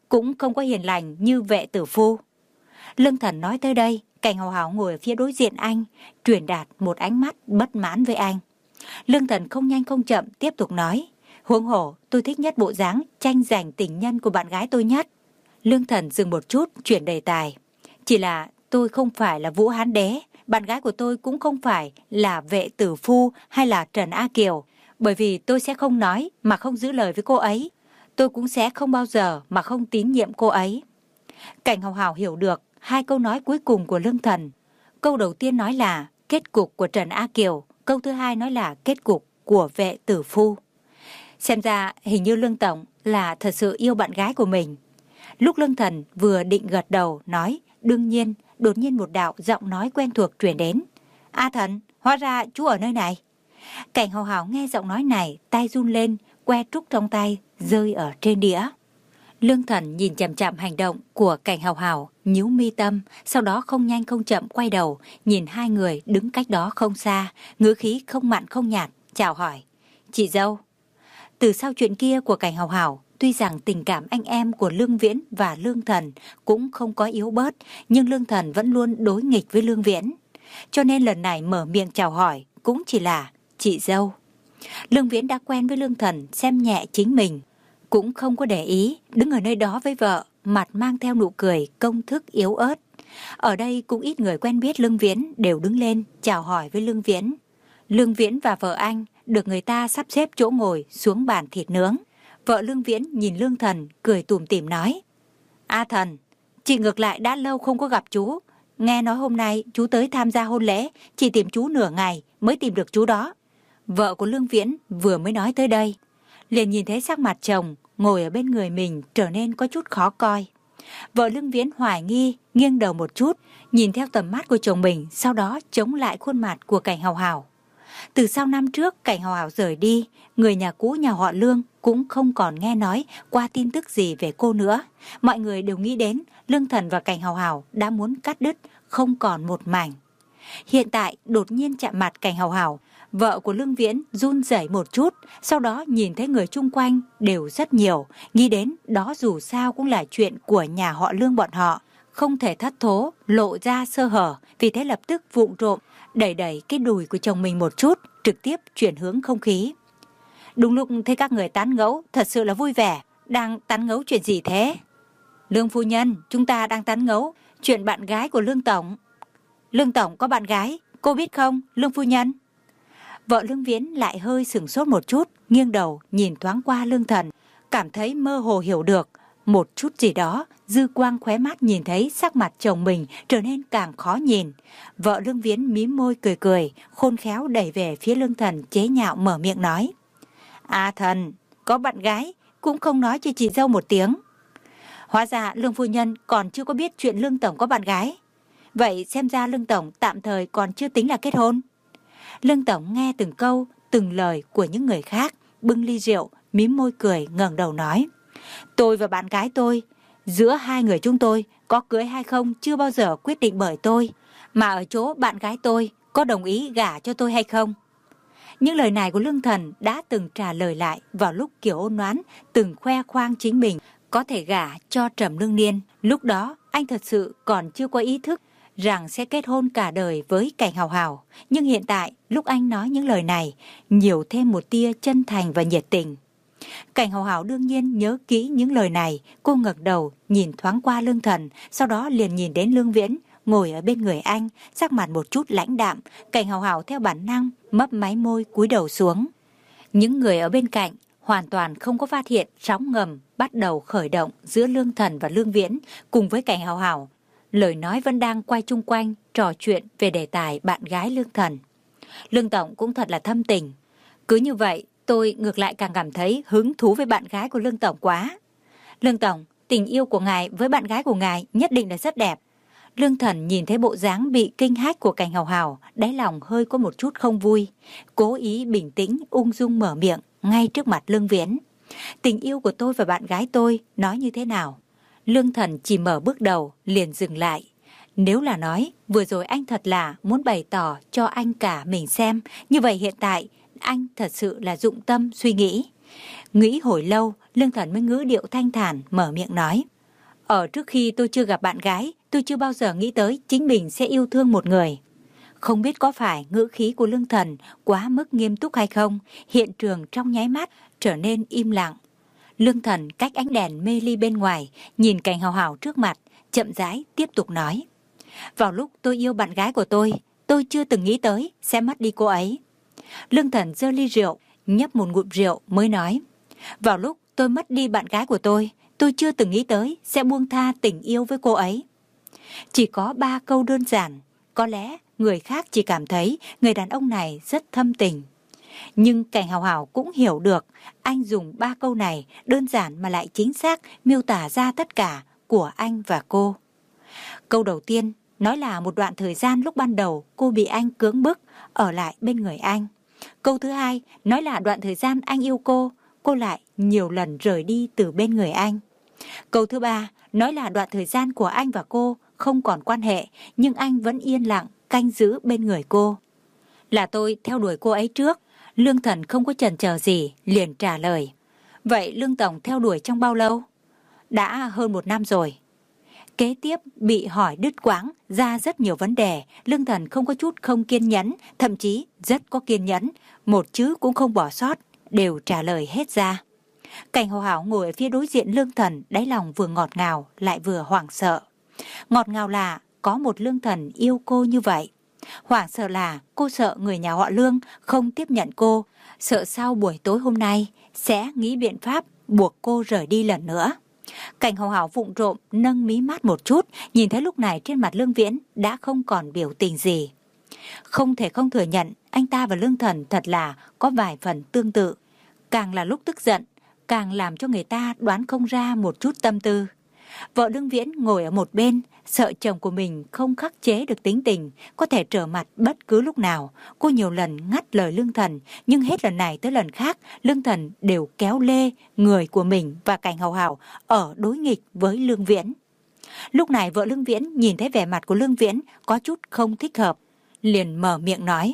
cũng không có hiền lành như Vệ Tử Phu. Lương Thần nói tới đây, Cảnh Hào Hào ngồi ở phía đối diện anh, truyền đạt một ánh mắt bất mãn với anh. Lương Thần không nhanh không chậm tiếp tục nói, huống hồ tôi thích nhất bộ dáng tranh giành tình nhân của bạn gái tôi nhất. Lương Thần dừng một chút, chuyển đề tài. Chỉ là tôi không phải là Vũ Hán Đế, bạn gái của tôi cũng không phải là Vệ Tử Phu hay là Trần A Kiều, bởi vì tôi sẽ không nói mà không giữ lời với cô ấy. Tôi cũng sẽ không bao giờ mà không tín nhiệm cô ấy. Cảnh Hào Hào hiểu được hai câu nói cuối cùng của Lương Thần. Câu đầu tiên nói là kết cục của Trần A Kiều, câu thứ hai nói là kết cục của Vệ Tử Phu. Xem ra hình như Lương Tổng là thật sự yêu bạn gái của mình. Lúc Lương Thần vừa định gật đầu nói đương nhiên, đột nhiên một đạo giọng nói quen thuộc truyền đến. A Thần, hóa ra chú ở nơi này. Cảnh Hào Hào nghe giọng nói này, tay run lên, que trúc trong tay rơi ở trên đĩa. Lương Thần nhìn chằm chằm hành động của Cảnh Hào Hào, nhíu mi tâm, sau đó không nhanh không chậm quay đầu, nhìn hai người đứng cách đó không xa, ngữ khí không mặn không nhạt, chào hỏi. Chị dâu. Từ sau chuyện kia của Cảnh Hào Hào, tuy rằng tình cảm anh em của Lương Viễn và Lương Thần cũng không có yếu bớt, nhưng Lương Thần vẫn luôn đối nghịch với Lương Viễn. Cho nên lần này mở miệng chào hỏi cũng chỉ là chị dâu. Lương Viễn đã quen với Lương Thần xem nhẹ chính mình, cũng không có để ý, đứng ở nơi đó với vợ, mặt mang theo nụ cười công thức yếu ớt. Ở đây cũng ít người quen biết Lương Viễn đều đứng lên chào hỏi với Lương Viễn. Lương Viễn và vợ anh được người ta sắp xếp chỗ ngồi xuống bàn thịt nướng. Vợ Lương Viễn nhìn Lương Thần cười tủm tỉm nói, A Thần, chị ngược lại đã lâu không có gặp chú. Nghe nói hôm nay chú tới tham gia hôn lễ, chị tìm chú nửa ngày mới tìm được chú đó. Vợ của Lương Viễn vừa mới nói tới đây, liền nhìn thấy sắc mặt chồng ngồi ở bên người mình trở nên có chút khó coi. Vợ Lương Viễn hoài nghi, nghiêng đầu một chút, nhìn theo tầm mắt của chồng mình, sau đó chống lại khuôn mặt của Cảnh Hào Hào. Từ sau năm trước Cảnh Hào Hào rời đi, người nhà cũ nhà họ Lương cũng không còn nghe nói qua tin tức gì về cô nữa. Mọi người đều nghĩ đến Lương Thần và Cảnh Hào Hào đã muốn cắt đứt, không còn một mảnh. Hiện tại đột nhiên chạm mặt Cảnh Hào Hào, vợ của Lương Viễn run rẩy một chút, sau đó nhìn thấy người chung quanh đều rất nhiều, nghĩ đến đó dù sao cũng là chuyện của nhà họ Lương bọn họ, không thể thất thố, lộ ra sơ hở, vì thế lập tức vụng trộm đẩy đẩy cái đùi của chồng mình một chút, trực tiếp chuyển hướng không khí. Đúng lúc thấy các người tán gẫu, thật sự là vui vẻ. Đang tán gẫu chuyện gì thế? Lương phu nhân, chúng ta đang tán gẫu chuyện bạn gái của Lương Tổng. Lương Tổng có bạn gái, cô biết không, Lương phu nhân? Vợ Lương Viễn lại hơi sửng sốt một chút, nghiêng đầu nhìn thoáng qua Lương Thần, cảm thấy mơ hồ hiểu được một chút gì đó. Dư quang khóe mắt nhìn thấy sắc mặt chồng mình trở nên càng khó nhìn. Vợ Lương Viễn mím môi cười cười, khôn khéo đẩy về phía Lương Thần, chế nhạo mở miệng nói, A Thần, có bạn gái cũng không nói cho chị dâu một tiếng. Hóa ra Lương phu nhân còn chưa có biết chuyện Lương Tổng có bạn gái. Vậy xem ra Lương Tổng tạm thời còn chưa tính là kết hôn. Lương Tổng nghe từng câu, từng lời của những người khác, bưng ly rượu, mím môi cười, ngẩng đầu nói, tôi và bạn gái tôi, giữa hai người chúng tôi có cưới hay không chưa bao giờ quyết định bởi tôi, mà ở chỗ bạn gái tôi có đồng ý gả cho tôi hay không. Những lời này của Lương Thần đã từng trả lời lại vào lúc Kiều Ôn Noãn từng khoe khoang chính mình có thể gả cho Trầm Lương Niên. Lúc đó anh thật sự còn chưa có ý thức rằng sẽ kết hôn cả đời với Cảnh Hào Hào. Nhưng hiện tại lúc anh nói những lời này, nhiều thêm một tia chân thành và nhiệt tình. Cảnh Hào Hào đương nhiên nhớ kỹ những lời này. Cô ngẩng đầu nhìn thoáng qua Lương Thần, sau đó liền nhìn đến Lương Viễn ngồi ở bên người anh, sắc mặt một chút lãnh đạm. Cảnh Hào Hào theo bản năng mấp máy môi cúi đầu xuống. Những người ở bên cạnh hoàn toàn không có phát hiện sóng ngầm bắt đầu khởi động giữa Lương Thần và Lương Viễn cùng với Cảnh Hào Hào. Lời nói vẫn đang quay chung quanh trò chuyện về đề tài bạn gái Lương Thần. Lương Tổng cũng thật là thâm tình. Cứ như vậy tôi ngược lại càng cảm thấy hứng thú với bạn gái của Lương Tổng quá. Lương Tổng, tình yêu của ngài với bạn gái của ngài nhất định là rất đẹp. Lương Thần nhìn thấy bộ dáng bị kinh hách của Cảnh Hào Hào, đáy lòng hơi có một chút không vui, cố ý bình tĩnh ung dung mở miệng ngay trước mặt Lương Viễn. Tình yêu của tôi và bạn gái tôi nói như thế nào? Lương Thần chỉ mở bước đầu liền dừng lại. Nếu là nói vừa rồi anh thật là muốn bày tỏ cho anh cả mình xem, như vậy hiện tại anh thật sự là dụng tâm suy nghĩ. Nghĩ hồi lâu, Lương Thần mới ngữ điệu thanh thản mở miệng nói, Ở trước khi tôi chưa gặp bạn gái, tôi chưa bao giờ nghĩ tới chính mình sẽ yêu thương một người. Không biết có phải ngữ khí của Lương Thần quá mức nghiêm túc hay không, hiện trường trong nháy mắt trở nên im lặng. Lương Thần cách ánh đèn mê ly bên ngoài, nhìn cảnh hào hào trước mặt, chậm rãi tiếp tục nói. Vào lúc tôi yêu bạn gái của tôi, tôi chưa từng nghĩ tới sẽ mất đi cô ấy. Lương Thần giơ ly rượu, nhấp một ngụm rượu mới nói. Vào lúc tôi mất đi bạn gái của tôi, tôi chưa từng nghĩ tới sẽ buông tha tình yêu với cô ấy. Chỉ có ba câu đơn giản, có lẽ người khác chỉ cảm thấy người đàn ông này rất thâm tình. Nhưng Cảnh Hào Hào cũng hiểu được, anh dùng ba câu này đơn giản mà lại chính xác miêu tả ra tất cả của anh và cô. Câu đầu tiên nói là một đoạn thời gian lúc ban đầu cô bị anh cưỡng bức ở lại bên người anh. Câu thứ hai nói là đoạn thời gian anh yêu cô, cô lại nhiều lần rời đi từ bên người anh. Câu thứ ba nói là đoạn thời gian của anh và cô không còn quan hệ, nhưng anh vẫn yên lặng canh giữ bên người cô. Là tôi theo đuổi cô ấy trước. Lương Thần không có chần chờ gì, liền trả lời. Vậy Lương Tổng theo đuổi trong bao lâu? Đã hơn một năm rồi. Kế tiếp bị hỏi đứt quãng ra rất nhiều vấn đề, Lương Thần không có chút không kiên nhẫn, thậm chí rất có kiên nhẫn, một chữ cũng không bỏ sót, đều trả lời hết ra. Cảnh Hào Hào ngồi ở phía đối diện Lương Thần, đáy lòng vừa ngọt ngào lại vừa hoảng sợ. Ngọt ngào là có một Lương Thần yêu cô như vậy. Hoảng sợ là cô sợ người nhà họ Lương không tiếp nhận cô, sợ sau buổi tối hôm nay sẽ nghĩ biện pháp buộc cô rời đi lần nữa. Cảnh Hào Hào vụng trộm nâng mí mắt một chút, nhìn thấy lúc này trên mặt Lương Viễn đã không còn biểu tình gì. Không thể không thừa nhận, anh ta và Lương Thần thật là có vài phần tương tự. Càng là lúc tức giận, càng làm cho người ta đoán không ra một chút tâm tư. Vợ Lương Viễn ngồi ở một bên, sợ chồng của mình không khắc chế được tính tình, có thể trở mặt bất cứ lúc nào. Cô nhiều lần ngắt lời Lương Thần, nhưng hết lần này tới lần khác, Lương Thần đều kéo lê người của mình và Cảnh Hào Hào ở đối nghịch với Lương Viễn. Lúc này vợ Lương Viễn nhìn thấy vẻ mặt của Lương Viễn có chút không thích hợp, liền mở miệng nói.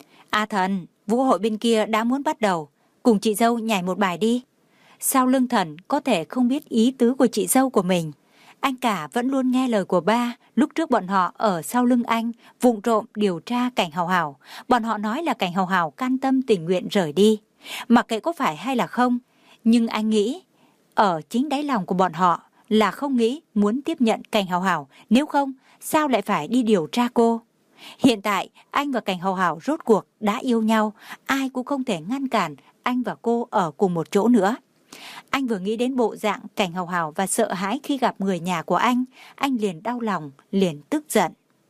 A Thần, vũ hội bên kia đã muốn bắt đầu, cùng chị dâu nhảy một bài đi. Sao Lương Thần có thể không biết ý tứ của chị dâu của mình? Anh cả vẫn luôn nghe lời của ba. Lúc trước bọn họ ở sau lưng anh vụng trộm điều tra Cảnh Hào Hào. Bọn họ nói là Cảnh Hào Hào can tâm tình nguyện rời đi. Mặc kệ có phải hay là không, nhưng anh nghĩ ở chính đáy lòng của bọn họ là không nghĩ muốn tiếp nhận Cảnh Hào Hào. Nếu không, sao lại phải đi điều tra cô? Hiện tại anh và Cảnh Hào Hào rốt cuộc đã yêu nhau, ai cũng không thể ngăn cản anh và cô ở cùng một chỗ nữa. Anh vừa nghĩ đến bộ dạng Cảnh Hào Hào và sợ hãi khi gặp người nhà của anh, anh liền đau lòng, liền tức giận.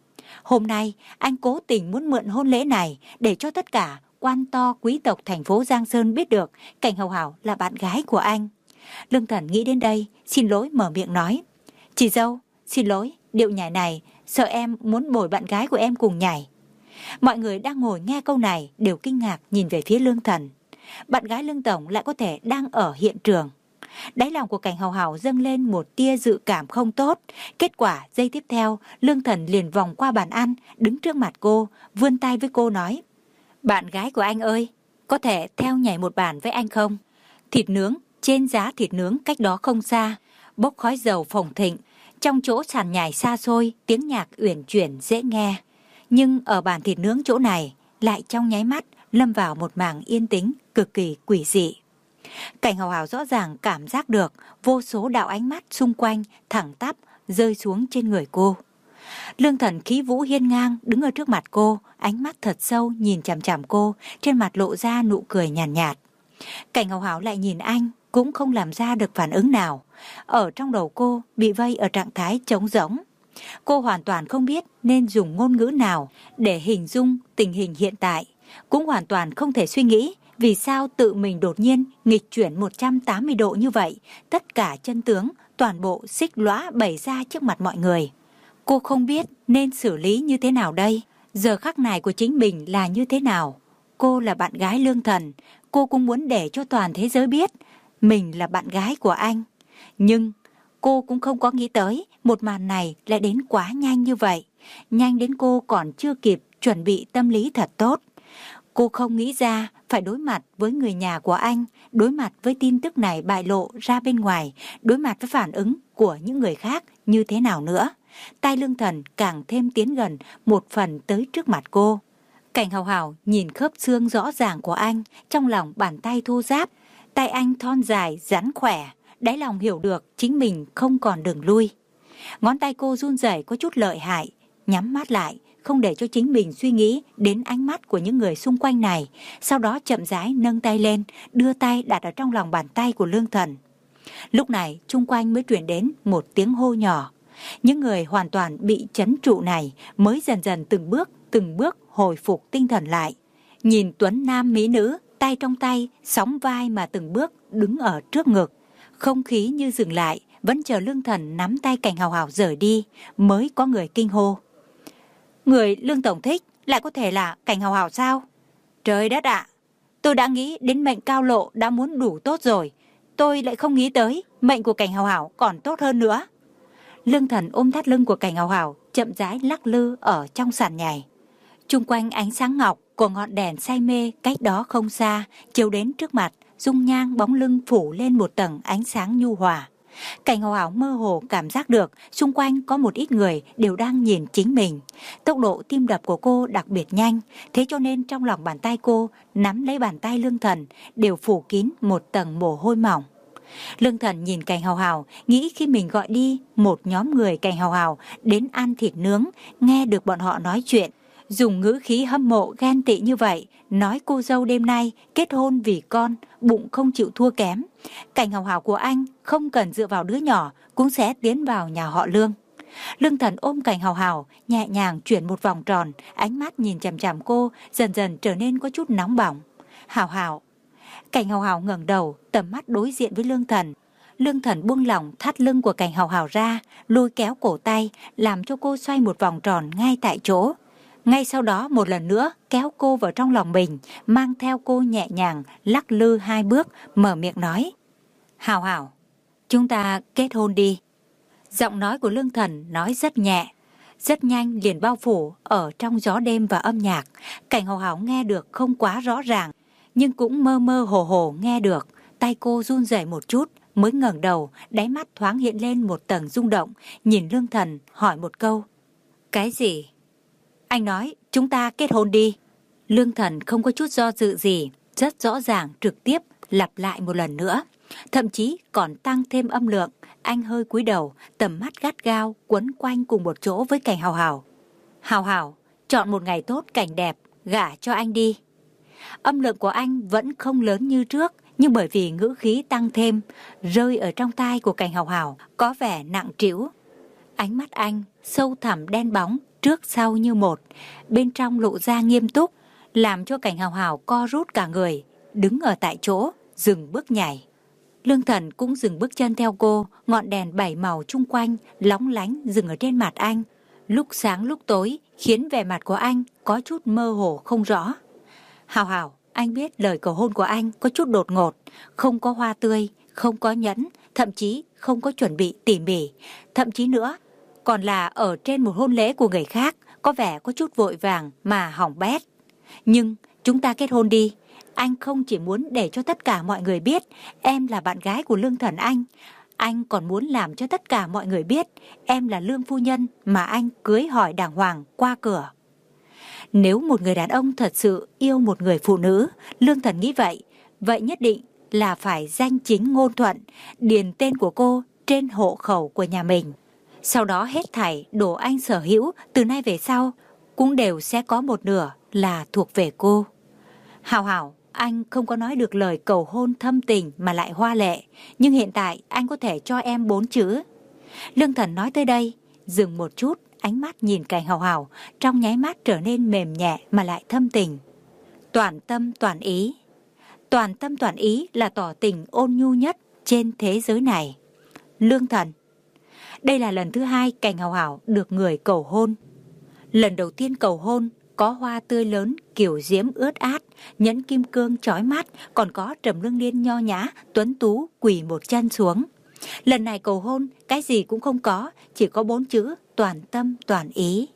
Hôm nay, anh cố tình muốn mượn hôn lễ này để cho tất cả quan to quý tộc thành phố Giang Sơn biết được Cảnh Hào Hào là bạn gái của anh. Lương Thần nghĩ đến đây, xin lỗi mở miệng nói. Chị dâu, xin lỗi, điệu nhảy này, sợ em muốn bồi bạn gái của em cùng nhảy. Mọi người đang ngồi nghe câu này đều kinh ngạc nhìn về phía Lương Thần. Bạn gái Lương Tổng lại có thể đang ở hiện trường. Đáy lòng của Cảnh Hào Hào dâng lên một tia dự cảm không tốt. Kết quả giây tiếp theo, Lương Thần liền vòng qua bàn ăn, đứng trước mặt cô, vươn tay với cô nói. Bạn gái của anh ơi, có thể theo nhảy một bàn với anh không? Thịt nướng, trên giá thịt nướng cách đó không xa, bốc khói dầu phồng thịnh. Trong chỗ sàn nhảy xa xôi, tiếng nhạc uyển chuyển dễ nghe. Nhưng ở bàn thịt nướng chỗ này, lại trong nháy mắt, lâm vào một mảng yên tĩnh cực kỳ quỷ dị. Cảnh Hào Hào rõ ràng cảm giác được vô số đạo ánh mắt xung quanh thẳng tắp rơi xuống trên người cô. Lương Thần khí vũ hiên ngang đứng ở trước mặt cô, ánh mắt thật sâu nhìn chằm chằm cô, trên mặt lộ ra nụ cười nhàn nhạt, nhạt. Cảnh Hào Hào lại nhìn anh, cũng không làm ra được phản ứng nào. Ở trong đầu cô bị vây ở trạng thái trống rỗng. Cô hoàn toàn không biết nên dùng ngôn ngữ nào để hình dung tình hình hiện tại. Cũng hoàn toàn không thể suy nghĩ vì sao tự mình đột nhiên nghịch chuyển một trăm tám mươi độ như vậy. Tất cả chân tướng, toàn bộ xích lóa bày ra trước mặt mọi người. Cô không biết nên xử lý như thế nào đây. Giờ khắc này của chính mình là như thế nào. Cô là bạn gái Lương Thần. Cô cũng muốn để cho toàn thế giới biết mình là bạn gái của anh. Nhưng cô cũng không có nghĩ tới một màn này lại đến quá nhanh như vậy. Nhanh đến cô còn chưa kịp chuẩn bị tâm lý thật tốt. Cô không nghĩ ra phải đối mặt với người nhà của anh, đối mặt với tin tức này bại lộ ra bên ngoài, đối mặt với phản ứng của những người khác như thế nào nữa. Tai Lương Thần càng thêm tiến gần một phần tới trước mặt cô. Cảnh Hào Hào nhìn khớp xương rõ ràng của anh, trong lòng bàn tay thô ráp, tay anh thon dài, rắn khỏe, đáy lòng hiểu được chính mình không còn đường lui. Ngón tay cô run rẩy có chút lợi hại, nhắm mắt lại, không để cho chính mình suy nghĩ đến ánh mắt của những người xung quanh này, sau đó chậm rãi nâng tay lên, đưa tay đặt ở trong lòng bàn tay của Lương Thần. Lúc này, chung quanh mới truyền đến một tiếng hô nhỏ. Những người hoàn toàn bị trấn trụ này mới dần dần từng bước, từng bước hồi phục tinh thần lại. Nhìn tuấn nam mỹ nữ, tay trong tay, sóng vai mà từng bước đứng ở trước ngực. Không khí như dừng lại, vẫn chờ Lương Thần nắm tay Cảnh Hào Hào rời đi, mới có người kinh hô. Người Lương Tổng thích lại có thể là Cảnh Hào Hào sao? Trời đất ạ! Tôi đã nghĩ đến mệnh cao lộ đã muốn đủ tốt rồi. Tôi lại không nghĩ tới mệnh của Cảnh Hào Hào còn tốt hơn nữa. Lương Thần ôm thắt lưng của Cảnh Hào Hào, chậm rãi lắc lư ở trong sàn nhảy. Chung quanh ánh sáng ngọc của ngọn đèn say mê cách đó không xa, chiếu đến trước mặt, dung nhan bóng lưng phủ lên một tầng ánh sáng nhu hòa. Cảnh Hào Hào mơ hồ cảm giác được xung quanh có một ít người đều đang nhìn chính mình. Tốc độ tim đập của cô đặc biệt nhanh, thế cho nên trong lòng bàn tay cô nắm lấy bàn tay Lương Thần đều phủ kín một tầng mồ hôi mỏng. Lương Thần nhìn Cảnh Hào Hào, nghĩ khi mình gọi đi một nhóm người Cảnh Hào Hào đến ăn thịt nướng, nghe được bọn họ nói chuyện, dùng ngữ khí hâm mộ ghen tị như vậy, nói cô dâu đêm nay kết hôn vì con, bụng không chịu thua kém. Cảnh Hào Hào của anh không cần dựa vào đứa nhỏ cũng sẽ tiến vào nhà họ Lương. Lương Thần ôm Cảnh Hào Hào, nhẹ nhàng chuyển một vòng tròn, ánh mắt nhìn chằm chằm cô, dần dần trở nên có chút nóng bỏng. Hào Hào. Cảnh Hào Hào ngẩng đầu, tầm mắt đối diện với Lương Thần. Lương Thần buông lỏng thắt lưng của Cảnh Hào Hào ra, lôi kéo cổ tay, làm cho cô xoay một vòng tròn ngay tại chỗ. Ngay sau đó một lần nữa kéo cô vào trong lòng mình, mang theo cô nhẹ nhàng lắc lư hai bước, mở miệng nói. Hào Hào, chúng ta kết hôn đi. Giọng nói của Lương Thần nói rất nhẹ, rất nhanh liền bao phủ ở trong gió đêm và âm nhạc. Cảnh Hào Hào nghe được không quá rõ ràng, nhưng cũng mơ mơ hồ hồ nghe được. Tay cô run rẩy một chút, mới ngẩng đầu, đáy mắt thoáng hiện lên một tầng rung động, nhìn Lương Thần hỏi một câu. Cái gì? Anh nói chúng ta kết hôn đi. Lương Thần không có chút do dự gì, rất rõ ràng trực tiếp lặp lại một lần nữa, thậm chí còn tăng thêm âm lượng. Anh hơi cúi đầu, tầm mắt gắt gao quấn quanh cùng một chỗ với Cảnh Hào Hào. Hào Hào, chọn một ngày tốt cảnh đẹp, gả cho anh đi. Âm lượng của anh vẫn không lớn như trước, nhưng bởi vì ngữ khí tăng thêm, rơi ở trong tai của Cảnh Hào Hào có vẻ nặng trĩu. Ánh mắt anh sâu thẳm đen bóng, trước sau như một, bên trong lộ ra nghiêm túc, làm cho Cảnh Hào Hào co rút cả người, đứng ở tại chỗ, dừng bước nhảy. Lương Thần cũng dừng bước chân theo cô, ngọn đèn bảy màu chung quanh lóng lánh dừng ở trên mặt anh, lúc sáng lúc tối, khiến vẻ mặt của anh có chút mơ hồ không rõ. Hào Hào, anh biết lời cầu hôn của anh có chút đột ngột, không có hoa tươi, không có nhẫn, thậm chí không có chuẩn bị tỉ mỉ, thậm chí nữa còn là ở trên một hôn lễ của người khác, có vẻ có chút vội vàng mà hỏng bét. Nhưng chúng ta kết hôn đi. Anh không chỉ muốn để cho tất cả mọi người biết em là bạn gái của Lương Thần anh, anh còn muốn làm cho tất cả mọi người biết em là Lương phu nhân mà anh cưới hỏi đàng hoàng qua cửa. Nếu một người đàn ông thật sự yêu một người phụ nữ, Lương Thần nghĩ vậy, vậy nhất định là phải danh chính ngôn thuận, điền tên của cô trên hộ khẩu của nhà mình. Sau đó hết thảy đồ anh sở hữu từ nay về sau cũng đều sẽ có một nửa là thuộc về cô. Hào Hào, anh không có nói được lời cầu hôn thâm tình mà lại hoa lệ, nhưng hiện tại anh có thể cho em bốn chữ. Lương Thần nói tới đây, dừng một chút, ánh mắt nhìn Cảnh Hào Hào, trong nháy mắt trở nên mềm nhẹ mà lại thâm tình. Toàn tâm toàn ý. Toàn tâm toàn ý là tỏ tình ôn nhu nhất trên thế giới này. Lương Thần. Đây là lần thứ hai Cảnh Hào Hào được người cầu hôn. Lần đầu tiên cầu hôn có hoa tươi lớn, kiểu diễm ướt át, nhẫn kim cương chói mắt, còn có Trầm Lương Liên nho nhã, tuấn tú quỳ một chân xuống. Lần này cầu hôn cái gì cũng không có, chỉ có bốn chữ toàn tâm toàn ý.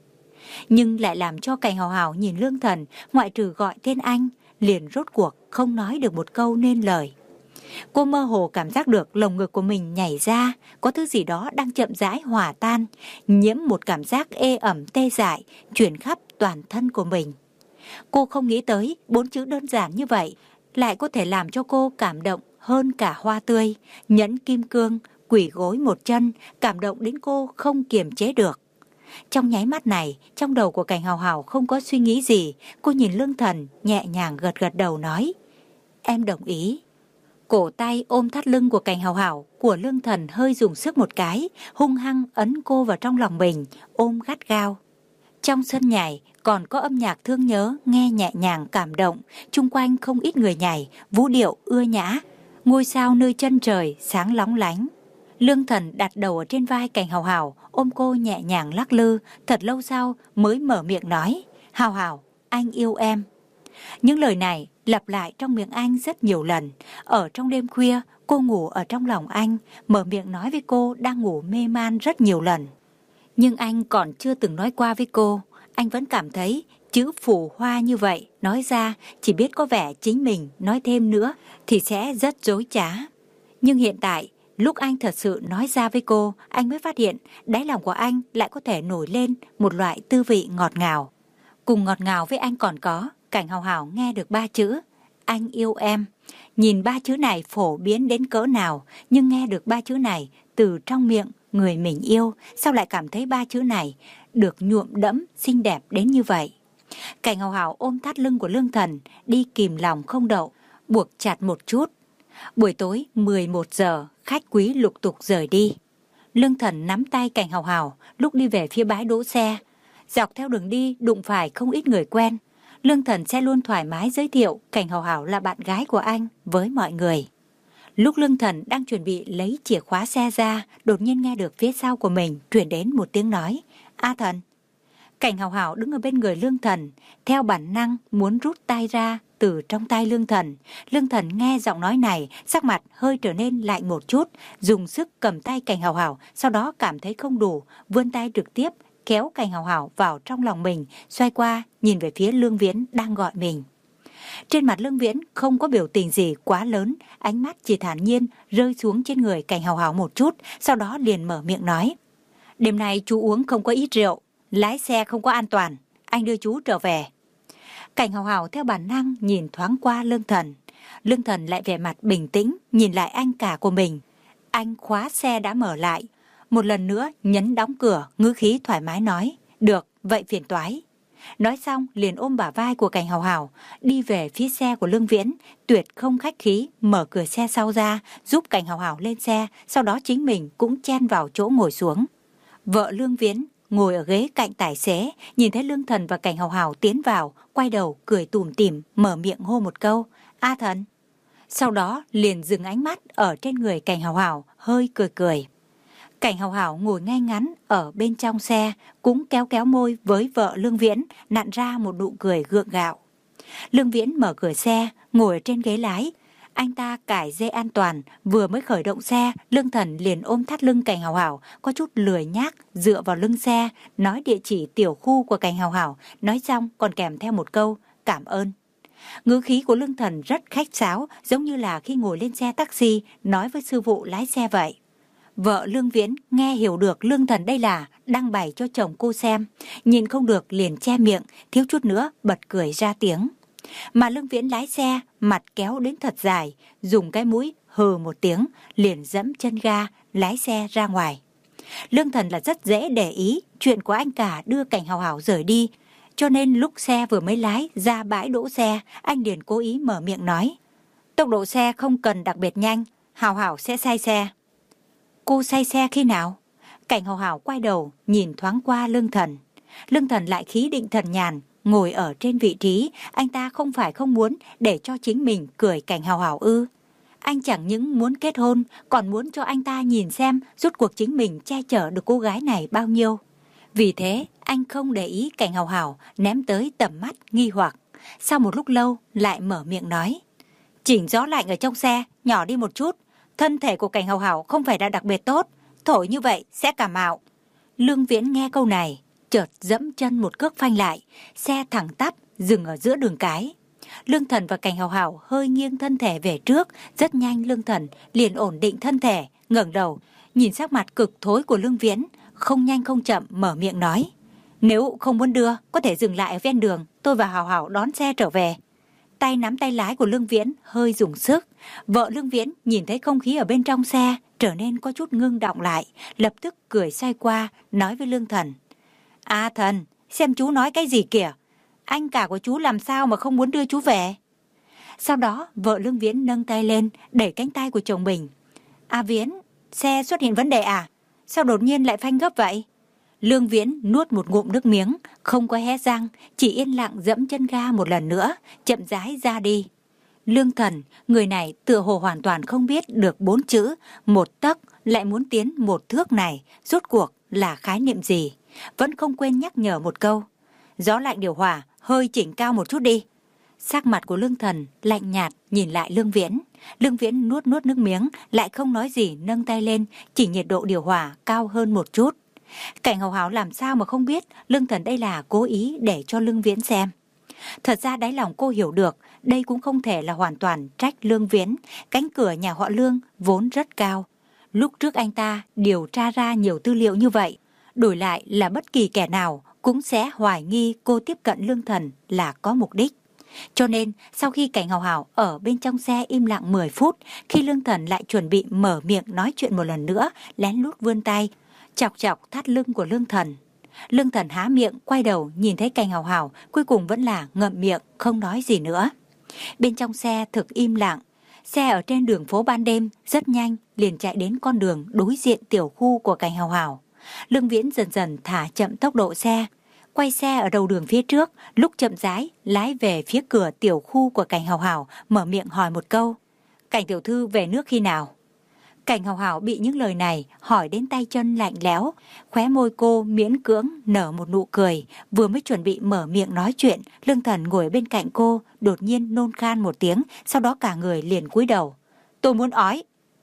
nhưng lại làm cho Cảnh Hào Hào nhìn Lương Thần, ngoại trừ gọi tên anh, liền rốt cuộc không nói được một câu nên lời. Cô mơ hồ cảm giác được lồng ngực của mình nhảy ra, có thứ gì đó đang chậm rãi hòa tan, nhiễm một cảm giác ê ẩm tê dại, chuyển khắp toàn thân của mình. Cô không nghĩ tới bốn chữ đơn giản như vậy lại có thể làm cho cô cảm động hơn cả hoa tươi, nhẫn kim cương, quỳ gối một chân, cảm động đến cô không kiềm chế được. Trong nháy mắt này, trong đầu của Cảnh Hào Hào không có suy nghĩ gì, cô nhìn Lương Thần, nhẹ nhàng gật gật đầu nói, em đồng ý. Cổ tay ôm thắt lưng của Cảnh Hào Hào của Lương Thần hơi dùng sức một cái, hung hăng ấn cô vào trong lòng mình, ôm gắt gao. Trong sân nhảy còn có âm nhạc thương nhớ nghe nhẹ nhàng cảm động, chung quanh không ít người nhảy, vũ điệu ưa nhã, ngôi sao nơi chân trời sáng lóng lánh. Lương Thần đặt đầu ở trên vai Cảnh Hào Hào, ôm cô nhẹ nhàng lắc lư, thật lâu sau mới mở miệng nói, Hào Hào, anh yêu em. Những lời này lặp lại trong miệng anh rất nhiều lần. Ở trong đêm khuya, cô ngủ ở trong lòng anh, mở miệng nói với cô đang ngủ mê man rất nhiều lần. Nhưng anh còn chưa từng nói qua với cô, anh vẫn cảm thấy chữ phù hoa như vậy, nói ra chỉ biết có vẻ chính mình nói thêm nữa thì sẽ rất dối trá. Nhưng hiện tại, lúc anh thật sự nói ra với cô, anh mới phát hiện đáy lòng của anh lại có thể nổi lên một loại tư vị ngọt ngào. Cùng ngọt ngào với anh còn có, Cảnh Hào Hào nghe được ba chữ, anh yêu em. Nhìn ba chữ này phổ biến đến cỡ nào, nhưng nghe được ba chữ này từ trong miệng người mình yêu, sao lại cảm thấy ba chữ này được nhuộm đẫm xinh đẹp đến như vậy. Cảnh Hào Hào ôm thắt lưng của Lương Thần, đi kìm lòng không đậu, buộc chặt một chút. Buổi tối mười một giờ, khách quý lục tục rời đi. Lương Thần nắm tay Cảnh Hào Hào lúc đi về phía bãi đỗ xe. Dọc theo đường đi đụng phải không ít người quen. Lương Thần sẽ luôn thoải mái giới thiệu Cảnh Hào Hào là bạn gái của anh với mọi người. Lúc Lương Thần đang chuẩn bị lấy chìa khóa xe ra, đột nhiên nghe được phía sau của mình truyền đến một tiếng nói, A Thần. Cảnh Hào Hào đứng ở bên người Lương Thần, theo bản năng muốn rút tay ra từ trong tay Lương Thần. Lương Thần nghe giọng nói này, sắc mặt hơi trở nên lạnh một chút, dùng sức cầm tay Cảnh Hào Hào, sau đó cảm thấy không đủ, vươn tay trực tiếp kéo Cảnh Hào Hào vào trong lòng mình, xoay qua nhìn về phía Lương Viễn đang gọi mình. Trên mặt Lương Viễn không có biểu tình gì quá lớn, ánh mắt chỉ thản nhiên rơi xuống trên người Cảnh Hào Hào một chút, sau đó liền mở miệng nói, đêm nay chú uống không có ít rượu, lái xe không có an toàn, anh đưa chú trở về. Cảnh Hào Hào theo bản năng nhìn thoáng qua Lương Thần. Lương Thần lại vẻ mặt bình tĩnh nhìn lại anh cả của mình. Anh khóa xe đã mở lại, một lần nữa nhấn đóng cửa, ngữ khí thoải mái nói, được, vậy phiền toái. Nói xong liền ôm bả vai của Cảnh Hào Hào, đi về phía xe của Lương Viễn, tuyệt không khách khí, mở cửa xe sau ra, giúp Cảnh Hào Hào lên xe, sau đó chính mình cũng chen vào chỗ ngồi xuống. Vợ Lương Viễn ngồi ở ghế cạnh tài xế, nhìn thấy Lương Thần và Cảnh Hào Hào tiến vào, quay đầu cười tủm tỉm, mở miệng hô một câu, A Thần. Sau đó liền dừng ánh mắt ở trên người Cảnh Hào Hào, hơi cười cười. Cảnh Hào Hào ngồi ngay ngắn ở bên trong xe, cũng kéo kéo môi với vợ Lương Viễn, nặn ra một nụ cười gượng gạo. Lương Viễn mở cửa xe, ngồi ở trên ghế lái. Anh ta cài dây an toàn, vừa mới khởi động xe, Lương Thần liền ôm thắt lưng Cảnh Hào Hào, có chút lười nhác, dựa vào lưng xe, nói địa chỉ tiểu khu của Cảnh Hào Hào, nói xong còn kèm theo một câu, cảm ơn. Ngữ khí của Lương Thần rất khách sáo, giống như là khi ngồi lên xe taxi, nói với sư phụ lái xe vậy. Vợ Lương Viễn nghe hiểu được Lương Thần đây là đang bày cho chồng cô xem, nhìn không được liền che miệng, thiếu chút nữa bật cười ra tiếng. Mà Lương Viễn lái xe, mặt kéo đến thật dài, dùng cái mũi hừ một tiếng, liền dẫm chân ga, lái xe ra ngoài. Lương Thần là rất dễ để ý chuyện của anh cả đưa Cảnh Hào Hào rời đi, cho nên lúc xe vừa mới lái ra bãi đỗ xe, anh liền cố ý mở miệng nói, tốc độ xe không cần đặc biệt nhanh, Hào Hào sẽ say xe. Cô say xe khi nào? Cảnh Hào Hào quay đầu nhìn thoáng qua Lương Thần. Lương Thần lại khí định thần nhàn ngồi ở trên vị trí. Anh ta không phải không muốn để cho chính mình cười Cảnh Hào Hào ư? Anh chẳng những muốn kết hôn, còn muốn cho anh ta nhìn xem rốt cuộc chính mình che chở được cô gái này bao nhiêu. Vì thế anh không để ý Cảnh Hào Hào ném tới tầm mắt nghi hoặc. Sau một lúc lâu lại mở miệng nói, chỉnh gió lạnh ở trong xe nhỏ đi một chút, thân thể của Cảnh Hào Hào không phải là đặc biệt tốt, thổi như vậy sẽ cảm mạo. Lương Viễn nghe câu này, chợt dẫm chân một cước phanh lại, xe thẳng tắp dừng ở giữa đường cái. Lương Thần và Cảnh Hào Hào hơi nghiêng thân thể về trước, rất nhanh Lương Thần liền ổn định thân thể, ngẩng đầu, nhìn sắc mặt cực thối của Lương Viễn, không nhanh không chậm mở miệng nói: "Nếu không muốn đưa, có thể dừng lại ở ven đường, tôi và Hào Hào đón xe trở về." Tay nắm tay lái của Lương Viễn hơi dùng sức. Vợ Lương Viễn nhìn thấy không khí ở bên trong xe trở nên có chút ngưng động lại, lập tức cười xoay qua nói với Lương Thần: "A Thần, xem chú nói cái gì kìa? Anh cả của chú làm sao mà không muốn đưa chú về?" Sau đó vợ Lương Viễn nâng tay lên đẩy cánh tay của chồng mình. "A Viễn, xe xuất hiện vấn đề à? Sao đột nhiên lại phanh gấp vậy?" Lương Viễn nuốt một ngụm nước miếng, không có hé răng, chỉ yên lặng dẫm chân ga một lần nữa, chậm rãi ra đi. Lương Thần, người này tựa hồ hoàn toàn không biết được bốn chữ một tấc lại muốn tiến một thước này rốt cuộc là khái niệm gì, vẫn không quên nhắc nhở một câu: "Gió lạnh điều hòa, hơi chỉnh cao một chút đi." Sắc mặt của Lương Thần lạnh nhạt nhìn lại Lương Viễn. Lương Viễn nuốt nuốt nước miếng, lại không nói gì, nâng tay lên chỉnh nhiệt độ điều hòa cao hơn một chút. Cảnh Hào Hào làm sao mà không biết Lương Thần đây là cố ý để cho Lương Viễn xem. Thật ra đáy lòng cô hiểu được đây cũng không thể là hoàn toàn trách Lương Viễn. Cánh cửa nhà họ Lương vốn rất cao. Lúc trước anh ta điều tra ra nhiều tư liệu như vậy, đổi lại là bất kỳ kẻ nào cũng sẽ hoài nghi cô tiếp cận Lương Thần là có mục đích. Cho nên sau khi Cảnh Hào Hào ở bên trong xe im lặng mười phút, khi Lương Thần lại chuẩn bị mở miệng nói chuyện một lần nữa, lén lút vươn tay chọc chọc thắt lưng của Lương Thần. Lương Thần há miệng quay đầu nhìn thấy Cảnh Hào Hào, cuối cùng vẫn là ngậm miệng không nói gì nữa. Bên trong xe thực im lặng. Xe ở trên đường phố ban đêm rất nhanh liền chạy đến con đường đối diện tiểu khu của Cảnh Hào Hào. Lương Viễn dần dần thả chậm tốc độ xe, quay xe ở đầu đường phía trước, lúc chậm rãi lái về phía cửa tiểu khu của Cảnh Hào Hào, mở miệng hỏi một câu: "Cảnh tiểu thư về nước khi nào?" Cảnh Hào Hào bị những lời này hỏi đến tay chân lạnh lẽo, khóe môi cô miễn cưỡng nở một nụ cười, vừa mới chuẩn bị mở miệng nói chuyện, Lương Thần ngồi bên cạnh cô đột nhiên nôn khan một tiếng, sau đó cả người liền cúi đầu: "Tôi muốn ói."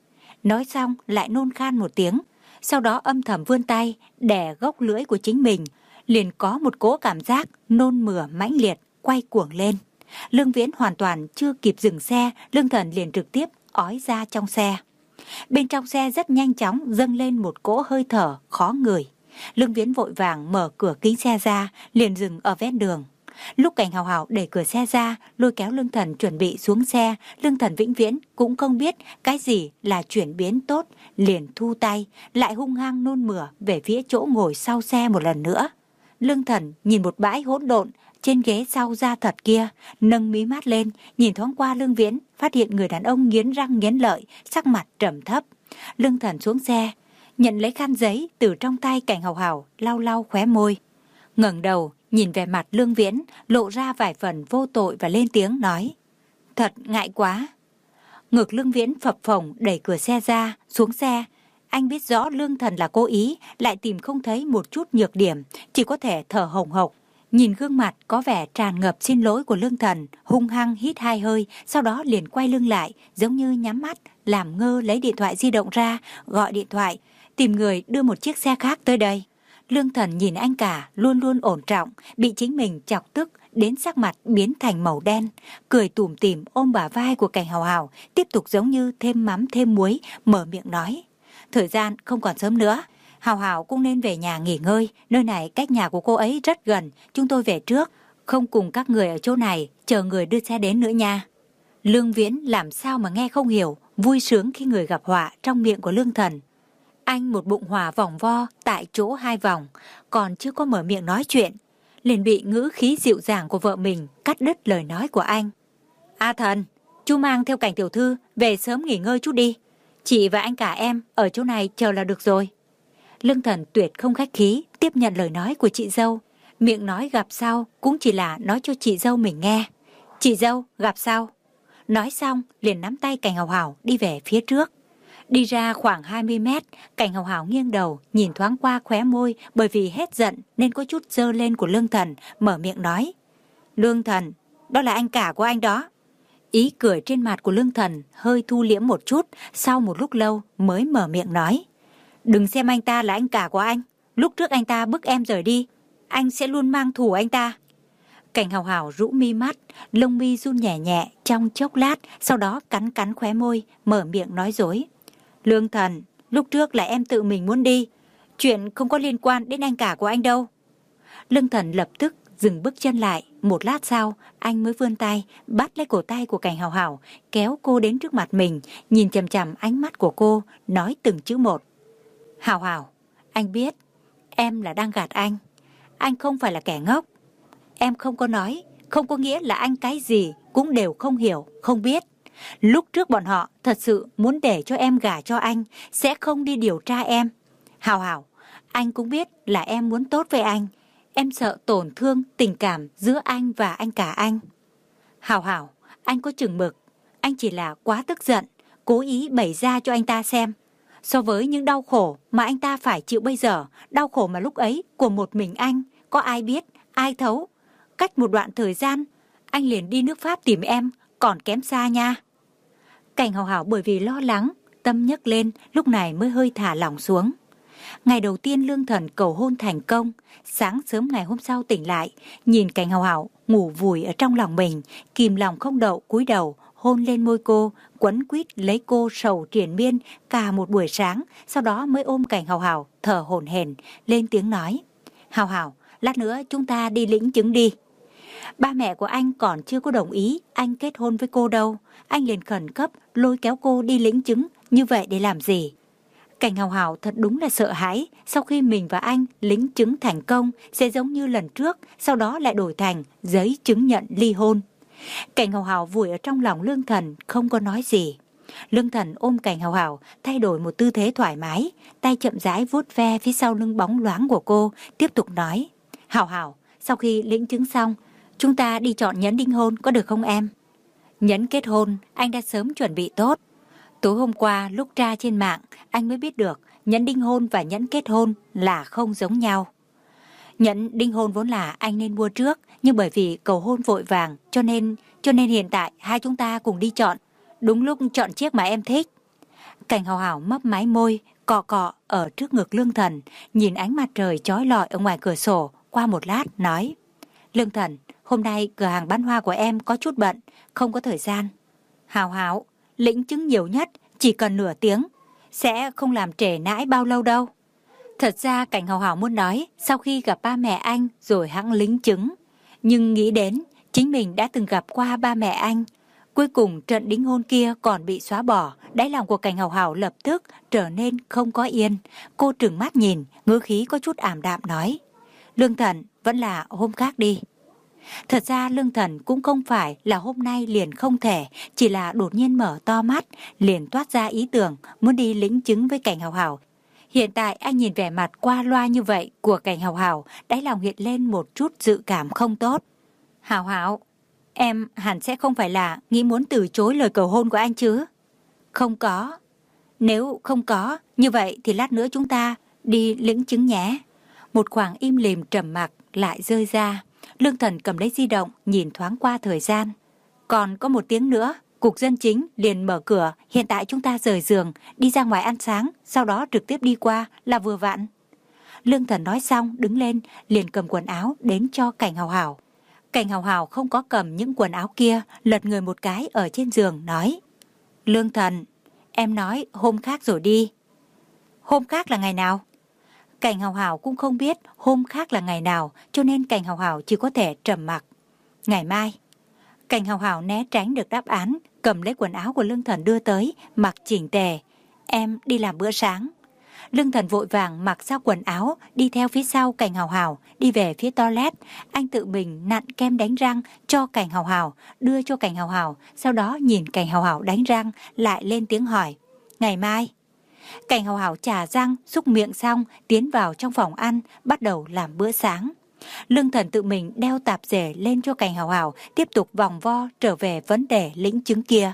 Nói xong lại nôn khan một tiếng, sau đó âm thầm vươn tay đè gốc lưỡi của chính mình, liền có một cỗ cảm giác nôn mửa mãnh liệt quay cuồng lên. Lương Viễn hoàn toàn chưa kịp dừng xe, Lương Thần liền trực tiếp ói ra trong xe. Bên trong xe rất nhanh chóng dâng lên một cỗ hơi thở khó ngửi. Lương Viễn vội vàng mở cửa kính xe ra, liền dừng ở ven đường. Lúc Cảnh Hào Hào đẩy cửa xe ra, lôi kéo Lương Thần chuẩn bị xuống xe, Lương Thần vĩnh viễn cũng không biết cái gì là chuyển biến tốt, liền thu tay, lại hung hăng nôn mửa về phía chỗ ngồi sau xe một lần nữa. Lương Thần nhìn một bãi hỗn độn trên ghế sau da thật kia, nâng mí mắt lên, nhìn thoáng qua Lương Viễn, phát hiện người đàn ông nghiến răng nghiến lợi, sắc mặt trầm thấp. Lương Thần xuống xe, nhận lấy khăn giấy từ trong tay Cảnh Hào Hào, lau lau khóe môi, ngẩng đầu nhìn về mặt Lương Viễn, lộ ra vài phần vô tội và lên tiếng nói: "Thật ngại quá." Ngực Lương Viễn phập phồng đẩy cửa xe ra, xuống xe. Anh biết rõ Lương Thần là cố ý, lại tìm không thấy một chút nhược điểm, chỉ có thể thở hồng hộc. Nhìn gương mặt có vẻ tràn ngập xin lỗi của Lương Thần, hung hăng hít hai hơi, sau đó liền quay lưng lại, giống như nhắm mắt, làm ngơ lấy điện thoại di động ra, gọi điện thoại, tìm người đưa một chiếc xe khác tới đây. Lương Thần nhìn anh cả luôn luôn ổn trọng, bị chính mình chọc tức đến sắc mặt biến thành màu đen, cười tủm tỉm ôm bả vai của Cảnh Hào Hào, tiếp tục giống như thêm mắm thêm muối, mở miệng nói: "Thời gian không còn sớm nữa, Hào Hào cũng nên về nhà nghỉ ngơi, nơi này cách nhà của cô ấy rất gần, chúng tôi về trước, không cùng các người ở chỗ này chờ người đưa xe đến nữa nha." Lương Viễn làm sao mà nghe không hiểu vui sướng khi người gặp họa trong miệng của Lương Thần. Anh một bụng hỏa vòng vo tại chỗ hai vòng, còn chưa có mở miệng nói chuyện, liền bị ngữ khí dịu dàng của vợ mình cắt đứt lời nói của anh. "A Thần, chú mang theo Cảnh tiểu thư về sớm nghỉ ngơi chút đi, chị và anh cả em ở chỗ này chờ là được rồi." Lương Thần tuyệt không khách khí tiếp nhận lời nói của chị dâu, miệng nói gặp sau cũng chỉ là nói cho chị dâu mình nghe. "Chị dâu, gặp sau." Nói xong liền nắm tay Cảnh Hào Hào đi về phía trước. Đi ra khoảng hai mươi mét, Cảnh Hào Hào nghiêng đầu nhìn thoáng qua khóe môi bởi vì hết giận nên có chút dơ lên của Lương Thần, mở miệng nói: "Lương Thần, đó là anh cả của anh đó." Ý cười trên mặt của Lương Thần hơi thu liễm một chút, sau một lúc lâu mới mở miệng nói: "Đừng xem anh ta là anh cả của anh, lúc trước anh ta bức em rời đi, anh sẽ luôn mang thù anh ta. Cảnh Hào Hào rũ mi mắt, lông mi run nhẹ nhẹ trong chốc lát, sau đó cắn cắn khóe môi, mở miệng nói dối. Lương Thần, lúc trước là em tự mình muốn đi, chuyện không có liên quan đến anh cả của anh đâu. Lương Thần lập tức dừng bước chân lại, một lát sau, anh mới vươn tay, bắt lấy cổ tay của Cảnh Hào Hào, kéo cô đến trước mặt mình, nhìn chằm chằm ánh mắt của cô, nói từng chữ một. Hào Hào, anh biết, em là đang gạt anh. Anh không phải là kẻ ngốc. Em không có nói, không có nghĩa là anh cái gì cũng đều không hiểu, không biết. Lúc trước bọn họ thật sự muốn để cho em gả cho anh, sẽ không đi điều tra em. Hào Hào, anh cũng biết là em muốn tốt với anh. Em sợ tổn thương tình cảm giữa anh và anh cả anh. Hào Hào, anh có chừng mực. Anh chỉ là quá tức giận, cố ý bày ra cho anh ta xem. So với những đau khổ mà anh ta phải chịu bây giờ, đau khổ mà lúc ấy của một mình anh, có ai biết, ai thấu. Cách một đoạn thời gian, anh liền đi nước Pháp tìm em, còn kém xa nha. Cảnh Hào Hào bởi vì lo lắng, tâm nhấc lên, lúc này mới hơi thả lỏng xuống. Ngày đầu tiên Lương Thần cầu hôn thành công, sáng sớm ngày hôm sau tỉnh lại, nhìn Cảnh Hào Hào ngủ vùi ở trong lòng mình, kìm lòng không đậu cúi đầu, hôn lên môi cô, quấn quýt lấy cô sầu triền miên cả một buổi sáng, sau đó mới ôm Cảnh Hào Hào thở hổn hển, lên tiếng nói. Hào Hào, lát nữa chúng ta đi lĩnh chứng đi. Ba mẹ của anh còn chưa có đồng ý anh kết hôn với cô đâu. Anh liền khẩn cấp lôi kéo cô đi lĩnh chứng, như vậy để làm gì? Cảnh Hào Hào thật đúng là sợ hãi, sau khi mình và anh lĩnh chứng thành công sẽ giống như lần trước, sau đó lại đổi thành giấy chứng nhận ly hôn. Cảnh Hào Hào vùi ở trong lòng Lương Thần, không có nói gì. Lương Thần ôm Cảnh Hào Hào, thay đổi một tư thế thoải mái, tay chậm rãi vuốt ve phía sau lưng bóng loáng của cô, tiếp tục nói. Hào Hào, sau khi lĩnh chứng xong, chúng ta đi chọn nhẫn đính hôn có được không em? Nhẫn kết hôn, anh đã sớm chuẩn bị tốt. Tối hôm qua lúc tra trên mạng, anh mới biết được nhẫn đính hôn và nhẫn kết hôn là không giống nhau. Nhẫn đính hôn vốn là anh nên mua trước, nhưng bởi vì cầu hôn vội vàng, cho nên cho nên hiện tại hai chúng ta cùng đi chọn. Đúng lúc chọn chiếc mà em thích. Cảnh Hào Hào mấp máy môi, cọ cọ ở trước ngực Lương Thần, nhìn ánh mặt trời chói lọi ở ngoài cửa sổ, qua một lát nói. Lương Thần, hôm nay cửa hàng bán hoa của em có chút bận, không có thời gian. Hào Hào, lĩnh chứng nhiều nhất chỉ cần nửa tiếng, sẽ không làm trễ nãi bao lâu đâu. Thật ra Cảnh Hào Hào muốn nói sau khi gặp ba mẹ anh rồi hẵng lĩnh chứng, nhưng nghĩ đến chính mình đã từng gặp qua ba mẹ anh. Cuối cùng trận đính hôn kia còn bị xóa bỏ, đáy lòng của Cảnh Hào Hào lập tức trở nên không có yên. Cô trừng mắt nhìn, ngữ khí có chút ảm đạm nói. Lương Thần, vẫn là hôm khác đi. Thật ra Lương Thần cũng không phải là hôm nay liền không thể, chỉ là đột nhiên mở to mắt, liền toát ra ý tưởng muốn đi lĩnh chứng với Cảnh Hào Hào. Hiện tại anh nhìn vẻ mặt qua loa như vậy của Cảnh Hào Hào, đáy lòng hiện lên một chút dự cảm không tốt. Hào Hào, em hẳn sẽ không phải là nghĩ muốn từ chối lời cầu hôn của anh chứ? Không có. Nếu không có, như vậy thì lát nữa chúng ta đi lĩnh chứng nhé. Một khoảng im lìm trầm mặc lại rơi ra. Lương Thần cầm lấy di động, nhìn thoáng qua thời gian. Còn có một tiếng nữa, cục dân chính liền mở cửa. Hiện tại chúng ta rời giường, đi ra ngoài ăn sáng, sau đó trực tiếp đi qua là vừa vặn. Lương Thần nói xong, đứng lên, liền cầm quần áo đến cho Cảnh Hào Hào. Cảnh Hào Hào không có cầm những quần áo kia, lật người một cái ở trên giường, nói. Lương Thần, em nói hôm khác rồi đi. Hôm khác là ngày nào? Cảnh Hào Hào cũng không biết hôm khác là ngày nào, cho nên Cảnh Hào Hào chỉ có thể trầm mặc. Ngày mai. Cảnh Hào Hào né tránh được đáp án, cầm lấy quần áo của Lương Thần đưa tới, mặc chỉnh tề. Em đi làm bữa sáng. Lương Thần vội vàng mặc sao quần áo, đi theo phía sau Cảnh Hào Hào, đi về phía toilet. Anh tự mình nặn kem đánh răng cho Cảnh Hào Hào, đưa cho Cảnh Hào Hào, sau đó nhìn Cảnh Hào Hào đánh răng, lại lên tiếng hỏi. Ngày mai. Cảnh Hào Hào chà răng, xúc miệng xong, tiến vào trong phòng ăn, bắt đầu làm bữa sáng. Lương Thần tự mình đeo tạp dề lên cho Cảnh Hào Hào, tiếp tục vòng vo trở về vấn đề lĩnh chứng kia.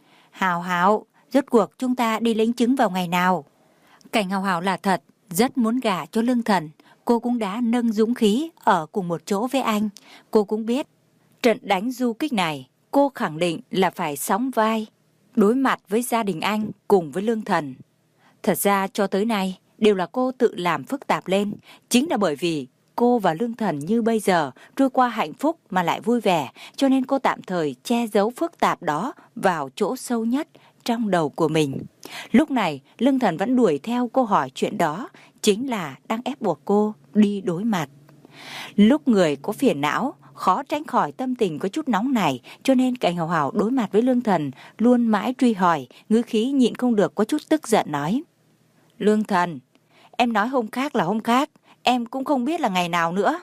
Hào Hào, rốt cuộc chúng ta đi lĩnh chứng vào ngày nào? Cảnh Hào Hào là thật, rất muốn gả cho Lương Thần. Cô cũng đã nâng dũng khí ở cùng một chỗ với anh. Cô cũng biết, trận đánh du kích này, cô khẳng định là phải sóng vai, đối mặt với gia đình anh cùng với Lương Thần. Thật ra cho tới nay, đều là cô tự làm phức tạp lên. Chính là bởi vì cô và Lương Thần như bây giờ trôi qua hạnh phúc mà lại vui vẻ, cho nên cô tạm thời che giấu phức tạp đó vào chỗ sâu nhất trong đầu của mình. Lúc này, Lương Thần vẫn đuổi theo cô hỏi chuyện đó, chính là đang ép buộc cô đi đối mặt. Lúc người có phiền não, khó tránh khỏi tâm tình có chút nóng này, cho nên Cảnh Hào Hào đối mặt với Lương Thần luôn mãi truy hỏi, ngữ khí nhịn không được có chút tức giận nói: Lương Thần, em nói hôm khác là hôm khác, em cũng không biết là ngày nào nữa.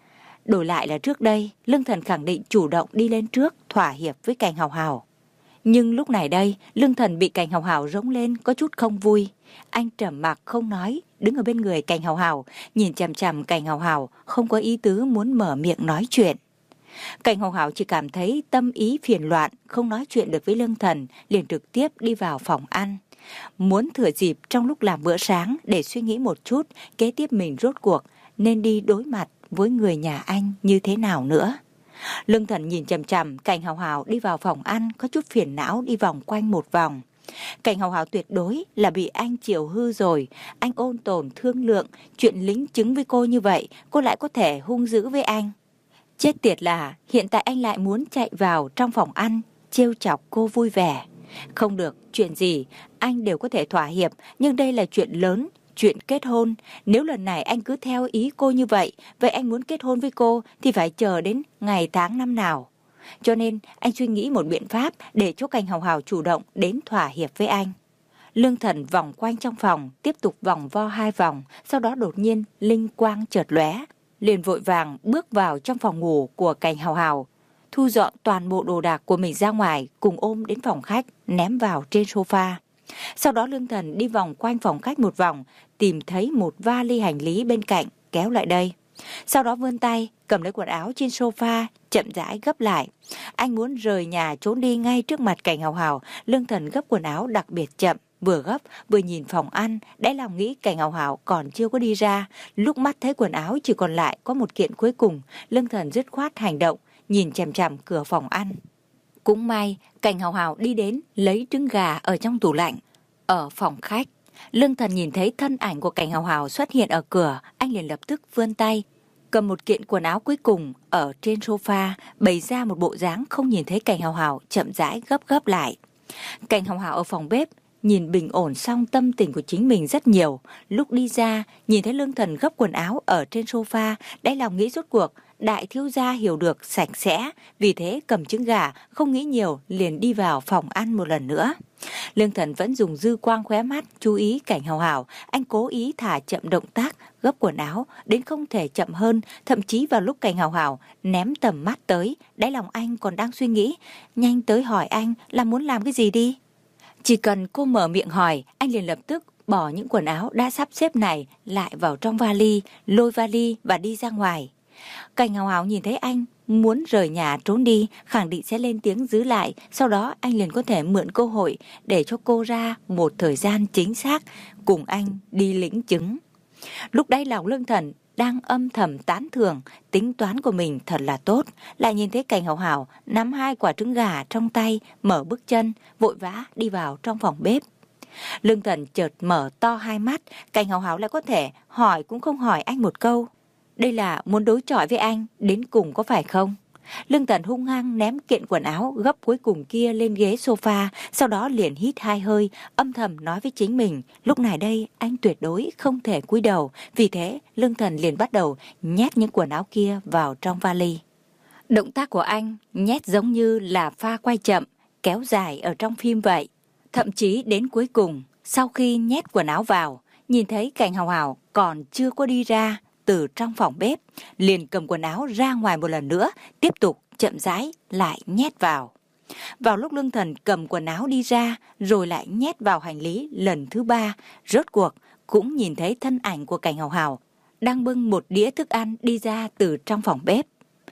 Đổi lại là trước đây, Lương Thần khẳng định chủ động đi lên trước thỏa hiệp với Cảnh Hào Hào. Nhưng lúc này đây, Lương Thần bị Cảnh Hào Hào rống lên có chút không vui. Anh trầm mặc không nói, đứng ở bên người Cảnh Hào Hào, nhìn chằm chằm Cảnh Hào Hào, không có ý tứ muốn mở miệng nói chuyện. Cảnh Hào Hào chỉ cảm thấy tâm ý phiền loạn, không nói chuyện được với Lương Thần, liền trực tiếp đi vào phòng ăn. Muốn thừa dịp trong lúc làm bữa sáng để suy nghĩ một chút kế tiếp mình rốt cuộc nên đi đối mặt với người nhà anh như thế nào nữa. Lương Thần nhìn chằm chằm Cảnh Hào Hào đi vào phòng ăn, có chút phiền não đi vòng quanh một vòng. Cảnh Hào Hào tuyệt đối là bị anh chiều hư rồi. Anh ôn tồn thương lượng, chuyện lính chứng với cô như vậy, cô lại có thể hung dữ với anh. Chết tiệt là hiện tại anh lại muốn chạy vào trong phòng ăn, trêu chọc cô vui vẻ. Không được, chuyện gì anh đều có thể thỏa hiệp, nhưng đây là chuyện lớn, chuyện kết hôn. Nếu lần này anh cứ theo ý cô như vậy, vậy anh muốn kết hôn với cô thì phải chờ đến ngày tháng năm nào. Cho nên anh suy nghĩ một biện pháp để cho Cảnh Hào Hào chủ động đến thỏa hiệp với anh. Lương Thần vòng quanh trong phòng, tiếp tục vòng vo hai vòng, sau đó đột nhiên linh quang chợt lóe, liền vội vàng bước vào trong phòng ngủ của Cảnh Hào Hào, thu dọn toàn bộ đồ đạc của mình ra ngoài, cùng ôm đến phòng khách, ném vào trên sofa. Sau đó Lương Thần đi vòng quanh phòng khách một vòng, tìm thấy một vali hành lý bên cạnh, kéo lại đây. Sau đó vươn tay, cầm lấy quần áo trên sofa, chậm rãi gấp lại. Anh muốn rời nhà trốn đi ngay trước mặt Cảnh Hào Hào. Lương Thần gấp quần áo đặc biệt chậm, vừa gấp vừa nhìn phòng ăn, đáy lòng nghĩ Cảnh Hào Hào còn chưa có đi ra. Lúc mắt thấy quần áo chỉ còn lại có một kiện cuối cùng, Lương Thần dứt khoát hành động, nhìn chằm chằm cửa phòng ăn. Cũng may Cảnh Hào Hào đi đến lấy trứng gà ở trong tủ lạnh. Ở phòng khách, Lương Thần nhìn thấy thân ảnh của Cảnh Hào Hào xuất hiện ở cửa, anh liền lập tức vươn tay, cầm một kiện quần áo cuối cùng ở trên sofa, bày ra một bộ dáng không nhìn thấy Cảnh Hào Hào, chậm rãi gấp gấp lại. Cảnh Hào Hào ở phòng bếp, nhìn bình ổn xong tâm tình của chính mình rất nhiều. Lúc đi ra, nhìn thấy Lương Thần gấp quần áo ở trên sofa, đáy lòng nghĩ rốt cuộc đại thiếu gia hiểu được sạch sẽ, vì thế cầm trứng gà, không nghĩ nhiều, liền đi vào phòng ăn một lần nữa. Lương Thần vẫn dùng dư quang khóe mắt chú ý Cảnh Hào Hào, anh cố ý thả chậm động tác gấp quần áo đến không thể chậm hơn, thậm chí vào lúc Cảnh Hào Hào ném tầm mắt tới, đáy lòng anh còn đang suy nghĩ, nhanh tới hỏi anh là muốn làm cái gì đi. Chỉ cần cô mở miệng hỏi, anh liền lập tức bỏ những quần áo đã sắp xếp này lại vào trong vali, lôi vali và đi ra ngoài. Cảnh Hào Hào nhìn thấy anh muốn rời nhà trốn đi, khẳng định sẽ lên tiếng giữ lại, sau đó anh liền có thể mượn cơ hội để cho cô ra một thời gian chính xác cùng anh đi lĩnh chứng. Lúc đấy lòng Lương Thần đang âm thầm tán thưởng, tính toán của mình thật là tốt, lại nhìn thấy Cảnh Hào Hào nắm hai quả trứng gà trong tay, mở bước chân, vội vã đi vào trong phòng bếp. Lương Thần chợt mở to hai mắt, Cảnh Hào Hào lại có thể hỏi cũng không hỏi anh một câu. Đây là muốn đối chọi với anh, đến cùng có phải không? Lương Thần hung hăng ném kiện quần áo gấp cuối cùng kia lên ghế sofa, sau đó liền hít hai hơi, âm thầm nói với chính mình, lúc này đây anh tuyệt đối không thể cúi đầu, vì thế Lương Thần liền bắt đầu nhét những quần áo kia vào trong vali. Động tác của anh nhét giống như là pha quay chậm, kéo dài ở trong phim vậy. Thậm chí đến cuối cùng, sau khi nhét quần áo vào, nhìn thấy Cảnh Hào Hào còn chưa có đi ra từ trong phòng bếp, liền cầm quần áo ra ngoài một lần nữa, tiếp tục chậm rãi lại nhét vào. Vào lúc Lương Thần cầm quần áo đi ra, rồi lại nhét vào hành lý lần thứ ba, rốt cuộc cũng nhìn thấy thân ảnh của Cảnh Hào Hào đang bưng một đĩa thức ăn đi ra từ trong phòng bếp.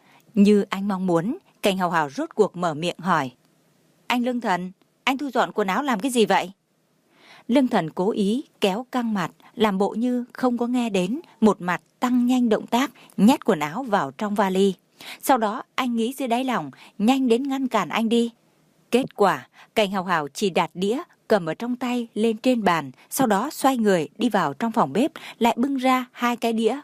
Như anh mong muốn, Cảnh Hào Hào rốt cuộc mở miệng hỏi: Anh Lương Thần, anh thu dọn quần áo làm cái gì vậy? Lương Thần cố ý kéo căng mặt, làm bộ như không có nghe đến, một mặt tăng nhanh động tác, nhét quần áo vào trong vali. Sau đó anh nghĩ dưới đáy lòng, nhanh đến ngăn cản anh đi. Kết quả, Cảnh Hào Hào chỉ đặt đĩa, cầm ở trong tay lên trên bàn, sau đó xoay người đi vào trong phòng bếp, lại bưng ra hai cái đĩa.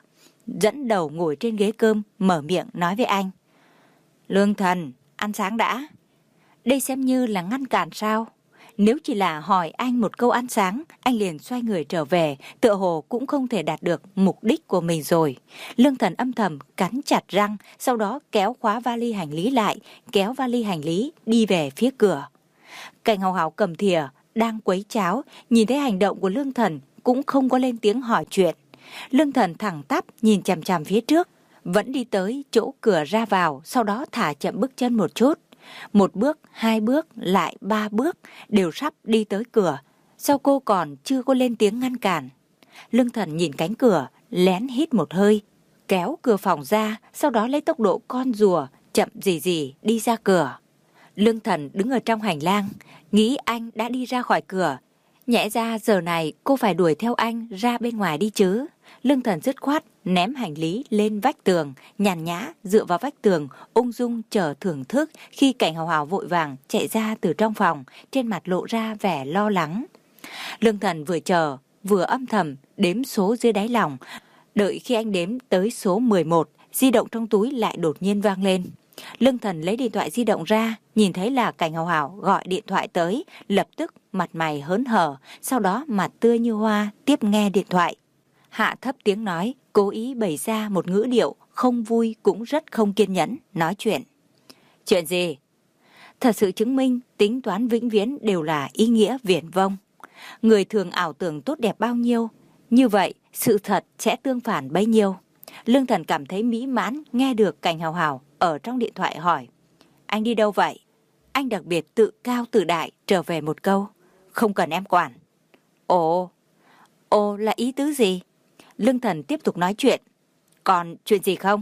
dẫn đầu ngồi trên ghế cơm, mở miệng nói với anh. Lương Thần, ăn sáng đã. Đây xem như là ngăn cản sao? Nếu chỉ là hỏi anh một câu ăn sáng, anh liền xoay người trở về, tựa hồ cũng không thể đạt được mục đích của mình rồi. Lương Thần âm thầm cắn chặt răng, sau đó kéo khóa vali hành lý lại, kéo vali hành lý đi về phía cửa. Cảnh Hào Hào cầm thìa, đang quấy cháo, nhìn thấy hành động của Lương Thần cũng không có lên tiếng hỏi chuyện. Lương Thần thẳng tắp nhìn chằm chằm phía trước, vẫn đi tới chỗ cửa ra vào, sau đó thả chậm bước chân một chút. Một bước, hai bước, lại ba bước, đều sắp đi tới cửa. Sao cô còn chưa có lên tiếng ngăn cản? Lương Thần nhìn cánh cửa, lén hít một hơi, kéo cửa phòng ra, sau đó lấy tốc độ con rùa, chậm gì gì đi ra cửa. Lương Thần đứng ở trong hành lang, nghĩ anh đã đi ra khỏi cửa. Nhẽ ra giờ này cô phải đuổi theo anh ra bên ngoài đi chứ. Lương Thần dứt khoát ném hành lý lên vách tường, nhàn nhã dựa vào vách tường, ung dung chờ thưởng thức khi Cảnh Hào Hào vội vàng chạy ra từ trong phòng, trên mặt lộ ra vẻ lo lắng. Lương Thần vừa chờ, vừa âm thầm đếm số dưới đáy lòng. Đợi khi anh đếm tới số mười một, di động trong túi lại đột nhiên vang lên. Lương Thần lấy điện thoại di động ra, nhìn thấy là Cảnh Hào Hào gọi điện thoại tới, lập tức mặt mày hớn hở, sau đó mặt tươi như hoa tiếp nghe điện thoại. Hạ thấp tiếng nói, cố ý bày ra một ngữ điệu không vui cũng rất không kiên nhẫn, nói chuyện. Chuyện gì? Thật sự chứng minh tính toán vĩnh viễn đều là ý nghĩa viển vông. Người thường ảo tưởng tốt đẹp bao nhiêu, như vậy sự thật sẽ tương phản bấy nhiêu. Lương Thần cảm thấy mỹ mãn nghe được Cảnh Hào Hào ở trong điện thoại hỏi. Anh đi đâu vậy? Anh đặc biệt tự cao tự đại trở về một câu. Không cần em quản. Ồ, ồ là ý tứ gì? Lương Thần tiếp tục nói chuyện. Còn chuyện gì không?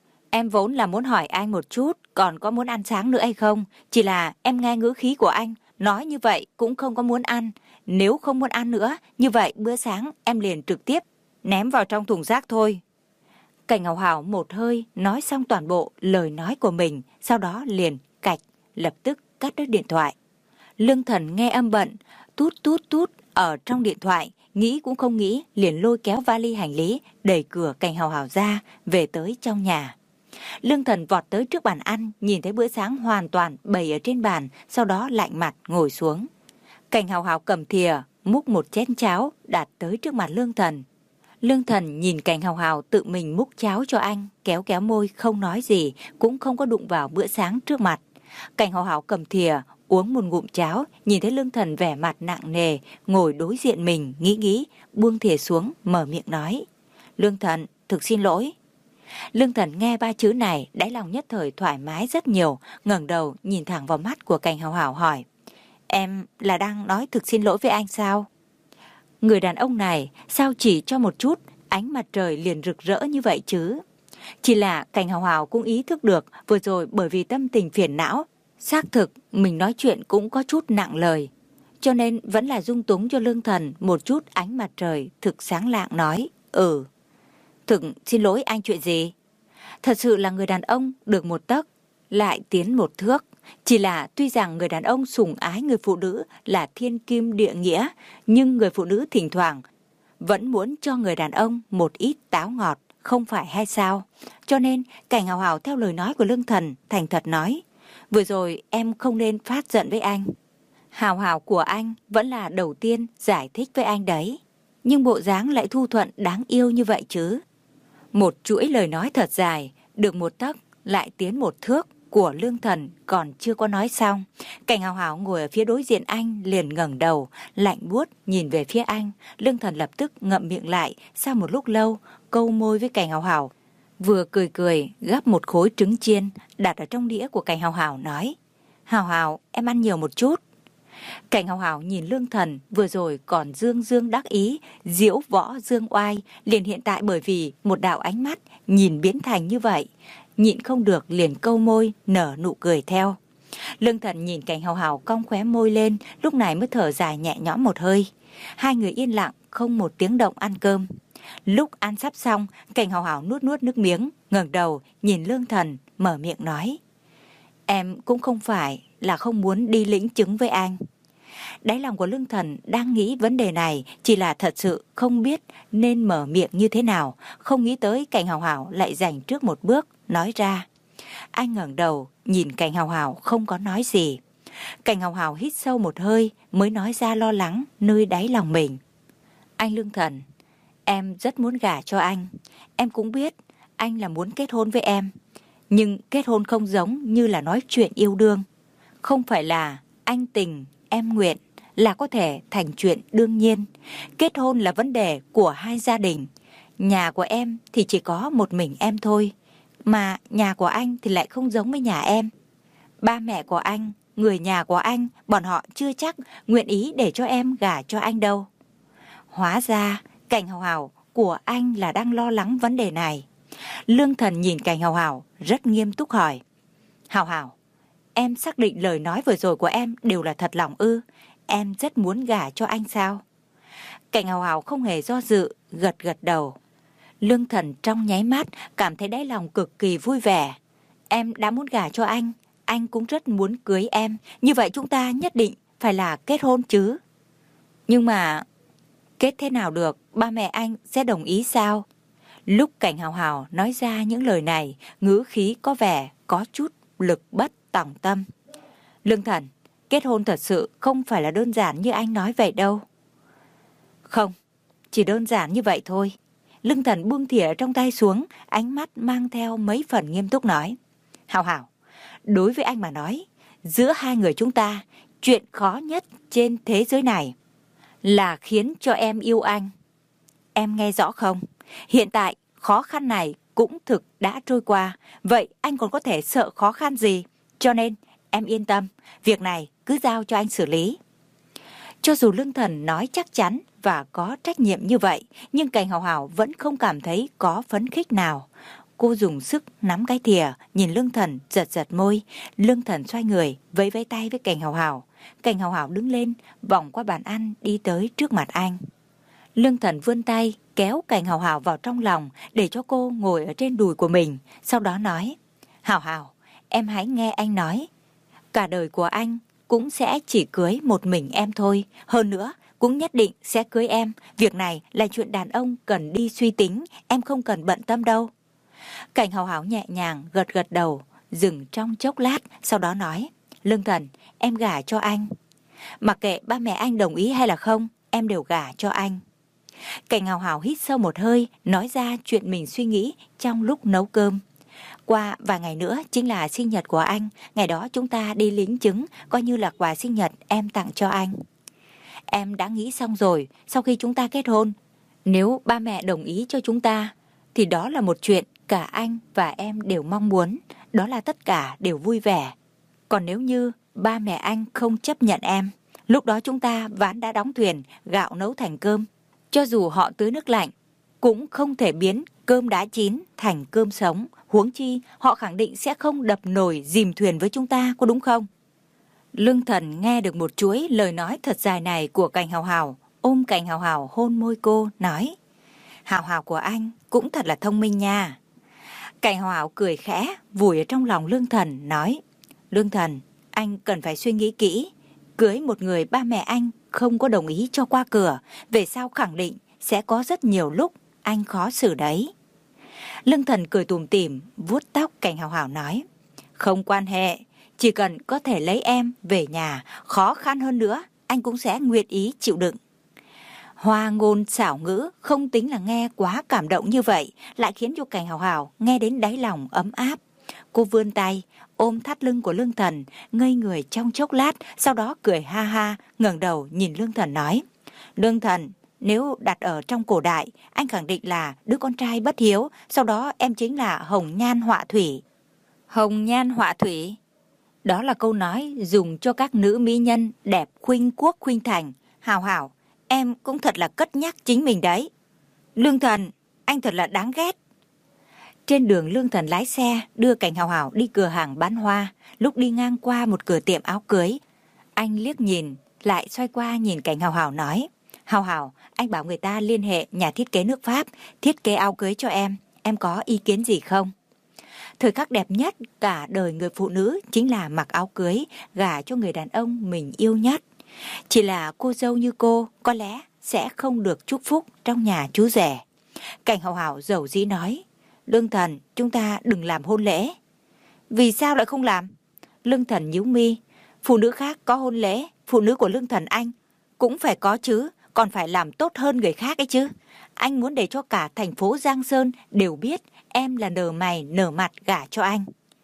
Em vốn là muốn hỏi anh một chút, còn có muốn ăn sáng nữa hay không? Chỉ là em nghe ngữ khí của anh, nói như vậy cũng không có muốn ăn. Nếu không muốn ăn nữa, như vậy bữa sáng em liền trực tiếp ném vào trong thùng rác thôi. Cảnh Hào Hào một hơi nói xong toàn bộ lời nói của mình, sau đó liền cạch, lập tức cắt đứt điện thoại. Lương Thần nghe âm bận, tút tút tút ở trong điện thoại, nghĩ cũng không nghĩ, liền lôi kéo vali hành lý, đẩy cửa Cảnh Hào Hào ra, về tới trong nhà. Lương Thần vọt tới trước bàn ăn, nhìn thấy bữa sáng hoàn toàn bày ở trên bàn, sau đó lạnh mặt ngồi xuống. Cảnh Hào Hào cầm thìa, múc một chén cháo, đặt tới trước mặt Lương Thần. Lương Thần nhìn Cảnh Hào Hào tự mình múc cháo cho anh, kéo kéo môi không nói gì, cũng không có đụng vào bữa sáng trước mặt. Cảnh Hào Hào cầm thìa, uống một ngụm cháo, nhìn thấy Lương Thần vẻ mặt nặng nề, ngồi đối diện mình, nghĩ nghĩ, buông thìa xuống, mở miệng nói. Lương Thần, thực xin lỗi. Lương Thần nghe ba chữ này, đáy lòng nhất thời thoải mái rất nhiều, ngẩng đầu nhìn thẳng vào mắt của Cảnh Hào Hào hỏi. Em là đang nói thực xin lỗi với anh sao? Người đàn ông này sao chỉ cho một chút ánh mặt trời liền rực rỡ như vậy chứ? Chỉ là Cảnh Hào Hào cũng ý thức được vừa rồi bởi vì tâm tình phiền não, xác thực mình nói chuyện cũng có chút nặng lời, cho nên vẫn là dung túng cho Lương Thần một chút ánh mặt trời thực sáng lạng nói. Ừ, thực xin lỗi anh chuyện gì? Thật sự là người đàn ông được một tấc lại tiến một thước. Chỉ là tuy rằng người đàn ông sủng ái người phụ nữ là thiên kim địa nghĩa, nhưng người phụ nữ thỉnh thoảng vẫn muốn cho người đàn ông một ít táo ngọt, không phải hay sao? Cho nên Cảnh Hào Hào theo lời nói của Lương Thần thành thật nói, vừa rồi em không nên phát giận với anh. Hào hào của anh vẫn là đầu tiên giải thích với anh đấy, nhưng bộ dáng lại thu thuận đáng yêu như vậy chứ. Một chuỗi lời nói thật dài, được một tấc lại tiến một thước của Lương Thần còn chưa có nói xong. Cảnh Hào Hào ngồi ở phía đối diện anh liền ngẩng đầu, lạnh buốt nhìn về phía anh. Lương Thần lập tức ngậm miệng lại, sau một lúc lâu, câu môi với Cảnh Hào Hào. Vừa cười cười, gắp một khối trứng chiên, đặt ở trong đĩa của Cảnh Hào Hào nói. Hào Hào, em ăn nhiều một chút. Cảnh Hào Hào nhìn Lương Thần vừa rồi còn dương dương đắc ý, diễu võ dương oai, liền hiện tại bởi vì một đạo ánh mắt nhìn biến thành như vậy, nhịn không được liền câu môi nở nụ cười theo. Lương Thần nhìn Cảnh Hào Hào cong khóe môi lên, lúc này mới thở dài nhẹ nhõm một hơi. Hai người yên lặng không một tiếng động ăn cơm. Lúc ăn sắp xong, Cảnh Hào Hào nuốt nuốt nước miếng, ngẩng đầu nhìn Lương Thần mở miệng nói. Em cũng không phải là không muốn đi lĩnh chứng với anh. Đáy lòng của Lương Thần đang nghĩ vấn đề này, chỉ là thật sự không biết nên mở miệng như thế nào, không nghĩ tới Cảnh Hào Hào lại giành trước một bước, nói ra. Anh ngẩng đầu, nhìn Cảnh Hào Hào không có nói gì. Cảnh Hào Hào hít sâu một hơi mới nói ra lo lắng nơi đáy lòng mình. Anh Lương Thần, em rất muốn gả cho anh. Em cũng biết anh là muốn kết hôn với em. Nhưng kết hôn không giống như là nói chuyện yêu đương. Không phải là anh tình, em nguyện là có thể thành chuyện đương nhiên. Kết hôn là vấn đề của hai gia đình. Nhà của em thì chỉ có một mình em thôi. Mà nhà của anh thì lại không giống với nhà em. Ba mẹ của anh, người nhà của anh, bọn họ chưa chắc nguyện ý để cho em gả cho anh đâu. Hóa ra Cảnh Hào Hào của anh là đang lo lắng vấn đề này. Lương Thần nhìn Cảnh Hào Hào rất nghiêm túc hỏi. Hào Hào, em xác định lời nói vừa rồi của em đều là thật lòng ư? Em rất muốn gả cho anh sao? Cảnh Hào Hào không hề do dự, gật gật đầu. Lương Thần trong nháy mắt cảm thấy đáy lòng cực kỳ vui vẻ. Em đã muốn gả cho anh, anh cũng rất muốn cưới em. Như vậy chúng ta nhất định phải là kết hôn chứ. Nhưng mà kết thế nào được, ba mẹ anh sẽ đồng ý sao? Lúc Cảnh Hào Hào nói ra những lời này, ngữ khí có vẻ có chút lực bất tòng tâm. Lương Thần, kết hôn thật sự không phải là đơn giản như anh nói vậy đâu. Không, chỉ đơn giản như vậy thôi. Lương Thần buông thìa trong tay xuống, ánh mắt mang theo mấy phần nghiêm túc nói. Hào Hào, đối với anh mà nói, giữa hai người chúng ta, chuyện khó nhất trên thế giới này là khiến cho em yêu anh. Em nghe rõ không? Hiện tại khó khăn này cũng thực đã trôi qua, vậy anh còn có thể sợ khó khăn gì? Cho nên em yên tâm, việc này cứ giao cho anh xử lý. Cho dù Lương Thần nói chắc chắn và có trách nhiệm như vậy, nhưng Cảnh Hào Hào vẫn không cảm thấy có phấn khích nào. Cô dùng sức nắm cái thìa, nhìn Lương Thần giật giật môi. Lương Thần xoay người, vẫy vẫy tay với Cảnh Hào Hào. Cảnh Hào Hào đứng lên, vòng qua bàn ăn đi tới trước mặt anh. Lương Thần vươn tay, kéo Cảnh Hào Hào vào trong lòng để cho cô ngồi ở trên đùi của mình. Sau đó nói, Hào Hào, em hãy nghe anh nói. Cả đời của anh cũng sẽ chỉ cưới một mình em thôi. Hơn nữa, cũng nhất định sẽ cưới em. Việc này là chuyện đàn ông cần đi suy tính, em không cần bận tâm đâu. Cảnh Hào Hào nhẹ nhàng gật gật đầu, dừng trong chốc lát, sau đó nói, Lương Thần, em gả cho anh. Mặc kệ ba mẹ anh đồng ý hay là không, em đều gả cho anh. Cảnh Hào Hào hít sâu một hơi, nói ra chuyện mình suy nghĩ trong lúc nấu cơm. Qua vài ngày nữa chính là sinh nhật của anh, ngày đó chúng ta đi lính chứng, coi như là quà sinh nhật em tặng cho anh. Em đã nghĩ xong rồi, sau khi chúng ta kết hôn, nếu ba mẹ đồng ý cho chúng ta, thì đó là một chuyện cả anh và em đều mong muốn, đó là tất cả đều vui vẻ. Còn nếu như ba mẹ anh không chấp nhận em, lúc đó chúng ta ván đã đóng thuyền, gạo nấu thành cơm. Cho dù họ tưới nước lạnh, cũng không thể biến cơm đã chín thành cơm sống. Huống chi, họ khẳng định sẽ không đập nồi dìm thuyền với chúng ta, có đúng không? Lương Thần nghe được một chuỗi lời nói thật dài này của Cảnh Hào Hào, ôm Cảnh Hào Hào hôn môi cô, nói, Hào Hào của anh cũng thật là thông minh nha. Cảnh Hào Hào cười khẽ, vùi ở trong lòng Lương Thần, nói, Lương Thần, anh cần phải suy nghĩ kỹ. Cưới một người ba mẹ anh không có đồng ý cho qua cửa, về sau khẳng định sẽ có rất nhiều lúc anh khó xử đấy. Lương Thần cười tủm tỉm, vuốt tóc Cảnh Hào Hào nói, không quan hệ, chỉ cần có thể lấy em về nhà, khó khăn hơn nữa, anh cũng sẽ nguyện ý chịu đựng. Hoa ngôn xảo ngữ không tính là nghe quá cảm động như vậy, lại khiến cho Cảnh Hào Hào nghe đến đáy lòng ấm áp. Cô vươn tay, ôm thắt lưng của Lương Thần, ngây người trong chốc lát, sau đó cười ha ha, ngẩng đầu nhìn Lương Thần nói, Lương Thần, nếu đặt ở trong cổ đại, anh khẳng định là đứa con trai bất hiếu, sau đó em chính là hồng nhan họa thủy. Hồng nhan họa thủy? Đó là câu nói dùng cho các nữ mỹ nhân đẹp khuynh quốc khuynh thành. Hào Hào, em cũng thật là cất nhắc chính mình đấy. Lương Thần, anh thật là đáng ghét. Trên đường Lương Thần lái xe đưa Cảnh Hào Hào đi cửa hàng bán hoa. Lúc đi ngang qua một cửa tiệm áo cưới, anh liếc nhìn, lại xoay qua nhìn Cảnh Hào Hào nói, Hào Hào, anh bảo người ta liên hệ nhà thiết kế nước Pháp, thiết kế áo cưới cho em, em có ý kiến gì không? Thời khắc đẹp nhất cả đời người phụ nữ chính là mặc áo cưới, gả cho người đàn ông mình yêu nhất. Chỉ là cô dâu như cô có lẽ sẽ không được chúc phúc trong nhà chú rể. Cảnh Hào Hào dầu dĩ nói, Lương Thần, chúng ta đừng làm hôn lễ. Vì sao lại không làm? Lương Thần nhíu mi, phụ nữ khác có hôn lễ, phụ nữ của Lương Thần anh cũng phải có chứ, còn phải làm tốt hơn người khác ấy chứ. Anh muốn để cho cả thành phố Giang Sơn đều biết em là nở mày nở mặt gả cho anh.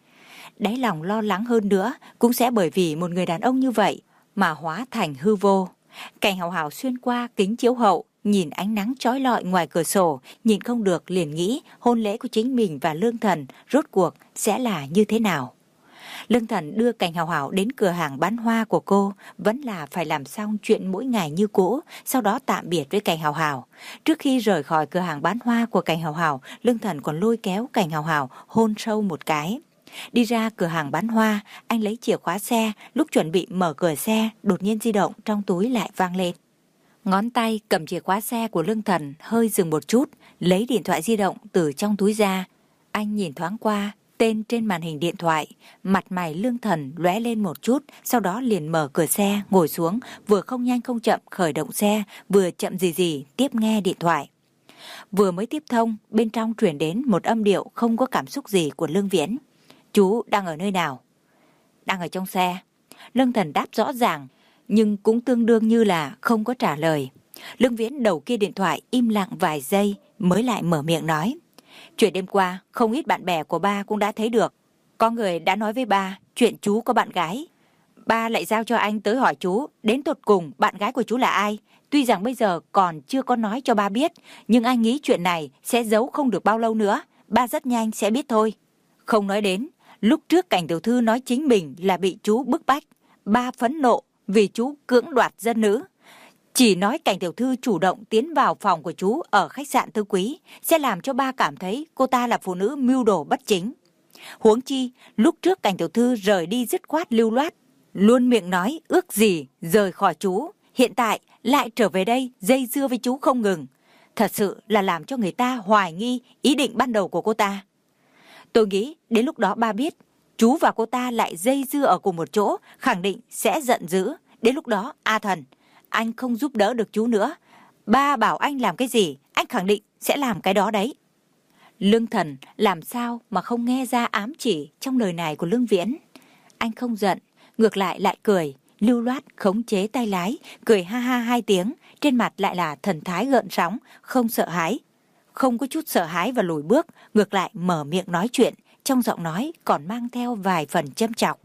Đáy lòng lo lắng hơn nữa cũng sẽ bởi vì một người đàn ông như vậy mà hóa thành hư vô. Cảnh Hào Hào xuyên qua kính chiếu hậu, nhìn ánh nắng chói lọi ngoài cửa sổ, nhìn không được liền nghĩ hôn lễ của chính mình và Lương Thần rốt cuộc sẽ là như thế nào. Lương Thần đưa Cảnh Hào Hào đến cửa hàng bán hoa của cô, vẫn là phải làm xong chuyện mỗi ngày như cũ, sau đó tạm biệt với Cảnh Hào Hào. Trước khi rời khỏi cửa hàng bán hoa của Cảnh Hào Hào, Lương Thần còn lôi kéo Cảnh Hào Hào hôn sâu một cái. Đi ra cửa hàng bán hoa, anh lấy chìa khóa xe, lúc chuẩn bị mở cửa xe, đột nhiên di động trong túi lại vang lên. Ngón tay cầm chìa khóa xe của Lương Thần hơi dừng một chút, lấy điện thoại di động từ trong túi ra. Anh nhìn thoáng qua tên trên màn hình điện thoại, mặt mày Lương Thần lóe lên một chút, sau đó liền mở cửa xe, ngồi xuống, vừa không nhanh không chậm khởi động xe, vừa chậm gì gì tiếp nghe điện thoại. Vừa mới tiếp thông, bên trong truyền đến một âm điệu không có cảm xúc gì của Lương Viễn. Chú đang ở nơi nào? Đang ở trong xe. Lương Thần đáp rõ ràng, nhưng cũng tương đương như là không có trả lời. Lương Viễn đầu kia điện thoại im lặng vài giây mới lại mở miệng nói. Chuyện đêm qua, không ít bạn bè của ba cũng đã thấy được. Có người đã nói với ba chuyện chú có bạn gái. Ba lại giao cho anh tới hỏi chú, đến tột cùng bạn gái của chú là ai? Tuy rằng bây giờ còn chưa có nói cho ba biết, nhưng anh nghĩ chuyện này sẽ giấu không được bao lâu nữa. Ba rất nhanh sẽ biết thôi. Không nói đến, lúc trước Cảnh tiểu thư nói chính mình là bị chú bức bách. Ba phẫn nộ vì chú cưỡng đoạt dân nữ. Chỉ nói Cảnh tiểu thư chủ động tiến vào phòng của chú ở khách sạn Tư Quý sẽ làm cho ba cảm thấy cô ta là phụ nữ mưu đồ bất chính. Huống chi, lúc trước Cảnh tiểu thư rời đi dứt khoát lưu loát, luôn miệng nói ước gì rời khỏi chú, hiện tại lại trở về đây dây dưa với chú không ngừng. Thật sự là làm cho người ta hoài nghi ý định ban đầu của cô ta. Tôi nghĩ đến lúc đó ba biết chú và cô ta lại dây dưa ở cùng một chỗ, khẳng định sẽ giận dữ. Đến lúc đó, A Thần, anh không giúp đỡ được chú nữa. Ba bảo anh làm cái gì, anh khẳng định sẽ làm cái đó đấy. Lương Thần làm sao mà không nghe ra ám chỉ trong lời này của Lương Viễn. Anh không giận, ngược lại lại cười, lưu loát khống chế tay lái, cười ha ha hai tiếng, trên mặt lại là thần thái gợn sóng, không sợ hãi. Không có chút sợ hãi và lùi bước, ngược lại mở miệng nói chuyện, trong giọng nói còn mang theo vài phần châm chọc.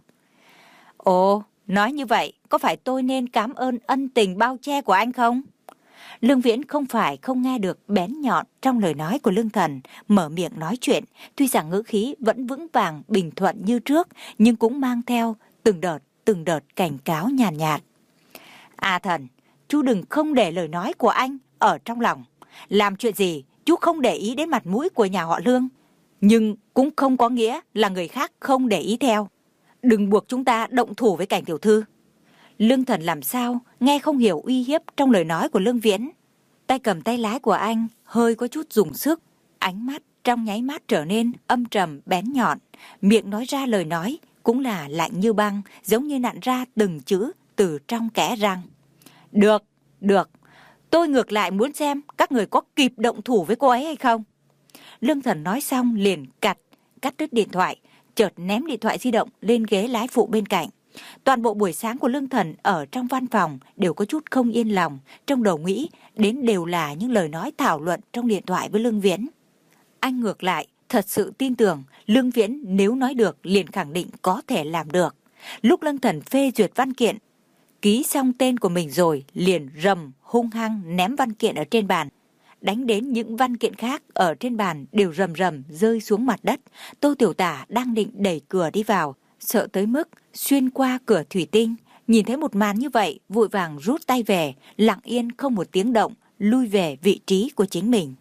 Ồ, nói như vậy, có phải tôi nên cảm ơn ân tình bao che của anh không? Lương Viễn không phải không nghe được bén nhọn trong lời nói của Lương Thần, mở miệng nói chuyện, tuy rằng ngữ khí vẫn vững vàng bình thuận như trước, nhưng cũng mang theo từng đợt, từng đợt cảnh cáo nhàn nhạt, nhạt. À Thần, chú đừng không để lời nói của anh ở trong lòng. Làm chuyện gì, chú không để ý đến mặt mũi của nhà họ Lương. Nhưng cũng không có nghĩa là người khác không để ý theo. Đừng buộc chúng ta động thủ với Cảnh tiểu thư. Lương Thần làm sao nghe không hiểu uy hiếp trong lời nói của Lương Viễn. Tay cầm tay lái của anh hơi có chút dùng sức, ánh mắt trong nháy mắt trở nên âm trầm bén nhọn, miệng nói ra lời nói cũng là lạnh như băng, giống như nặn ra từng chữ từ trong kẽ răng. Được, được, tôi ngược lại muốn xem các người có kịp động thủ với cô ấy hay không. Lương Thần nói xong liền cắt, cắt đứt điện thoại, chợt ném điện thoại di động lên ghế lái phụ bên cạnh. Toàn bộ buổi sáng của Lương Thần ở trong văn phòng đều có chút không yên lòng, trong đầu nghĩ đến đều là những lời nói thảo luận trong điện thoại với Lương Viễn. Anh ngược lại thật sự tin tưởng Lương Viễn nếu nói được liền khẳng định có thể làm được. Lúc Lương Thần phê duyệt văn kiện, ký xong tên của mình rồi liền rầm hung hăng ném văn kiện ở trên bàn. Đánh đến những văn kiện khác ở trên bàn đều rầm rầm rơi xuống mặt đất. Tô Tiểu Tả đang định đẩy cửa đi vào, sợ tới mức xuyên qua cửa thủy tinh, nhìn thấy một màn như vậy vội vàng rút tay về, lặng yên không một tiếng động lui về vị trí của chính mình.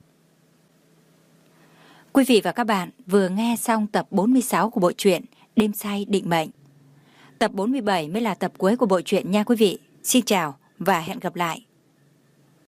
Quý vị và các bạn vừa nghe xong tập bốn mươi sáu của bộ truyện Đêm Say Định Mệnh. Tập bốn mươi bảy mới là tập cuối của bộ truyện nha quý vị. Xin chào và hẹn gặp lại.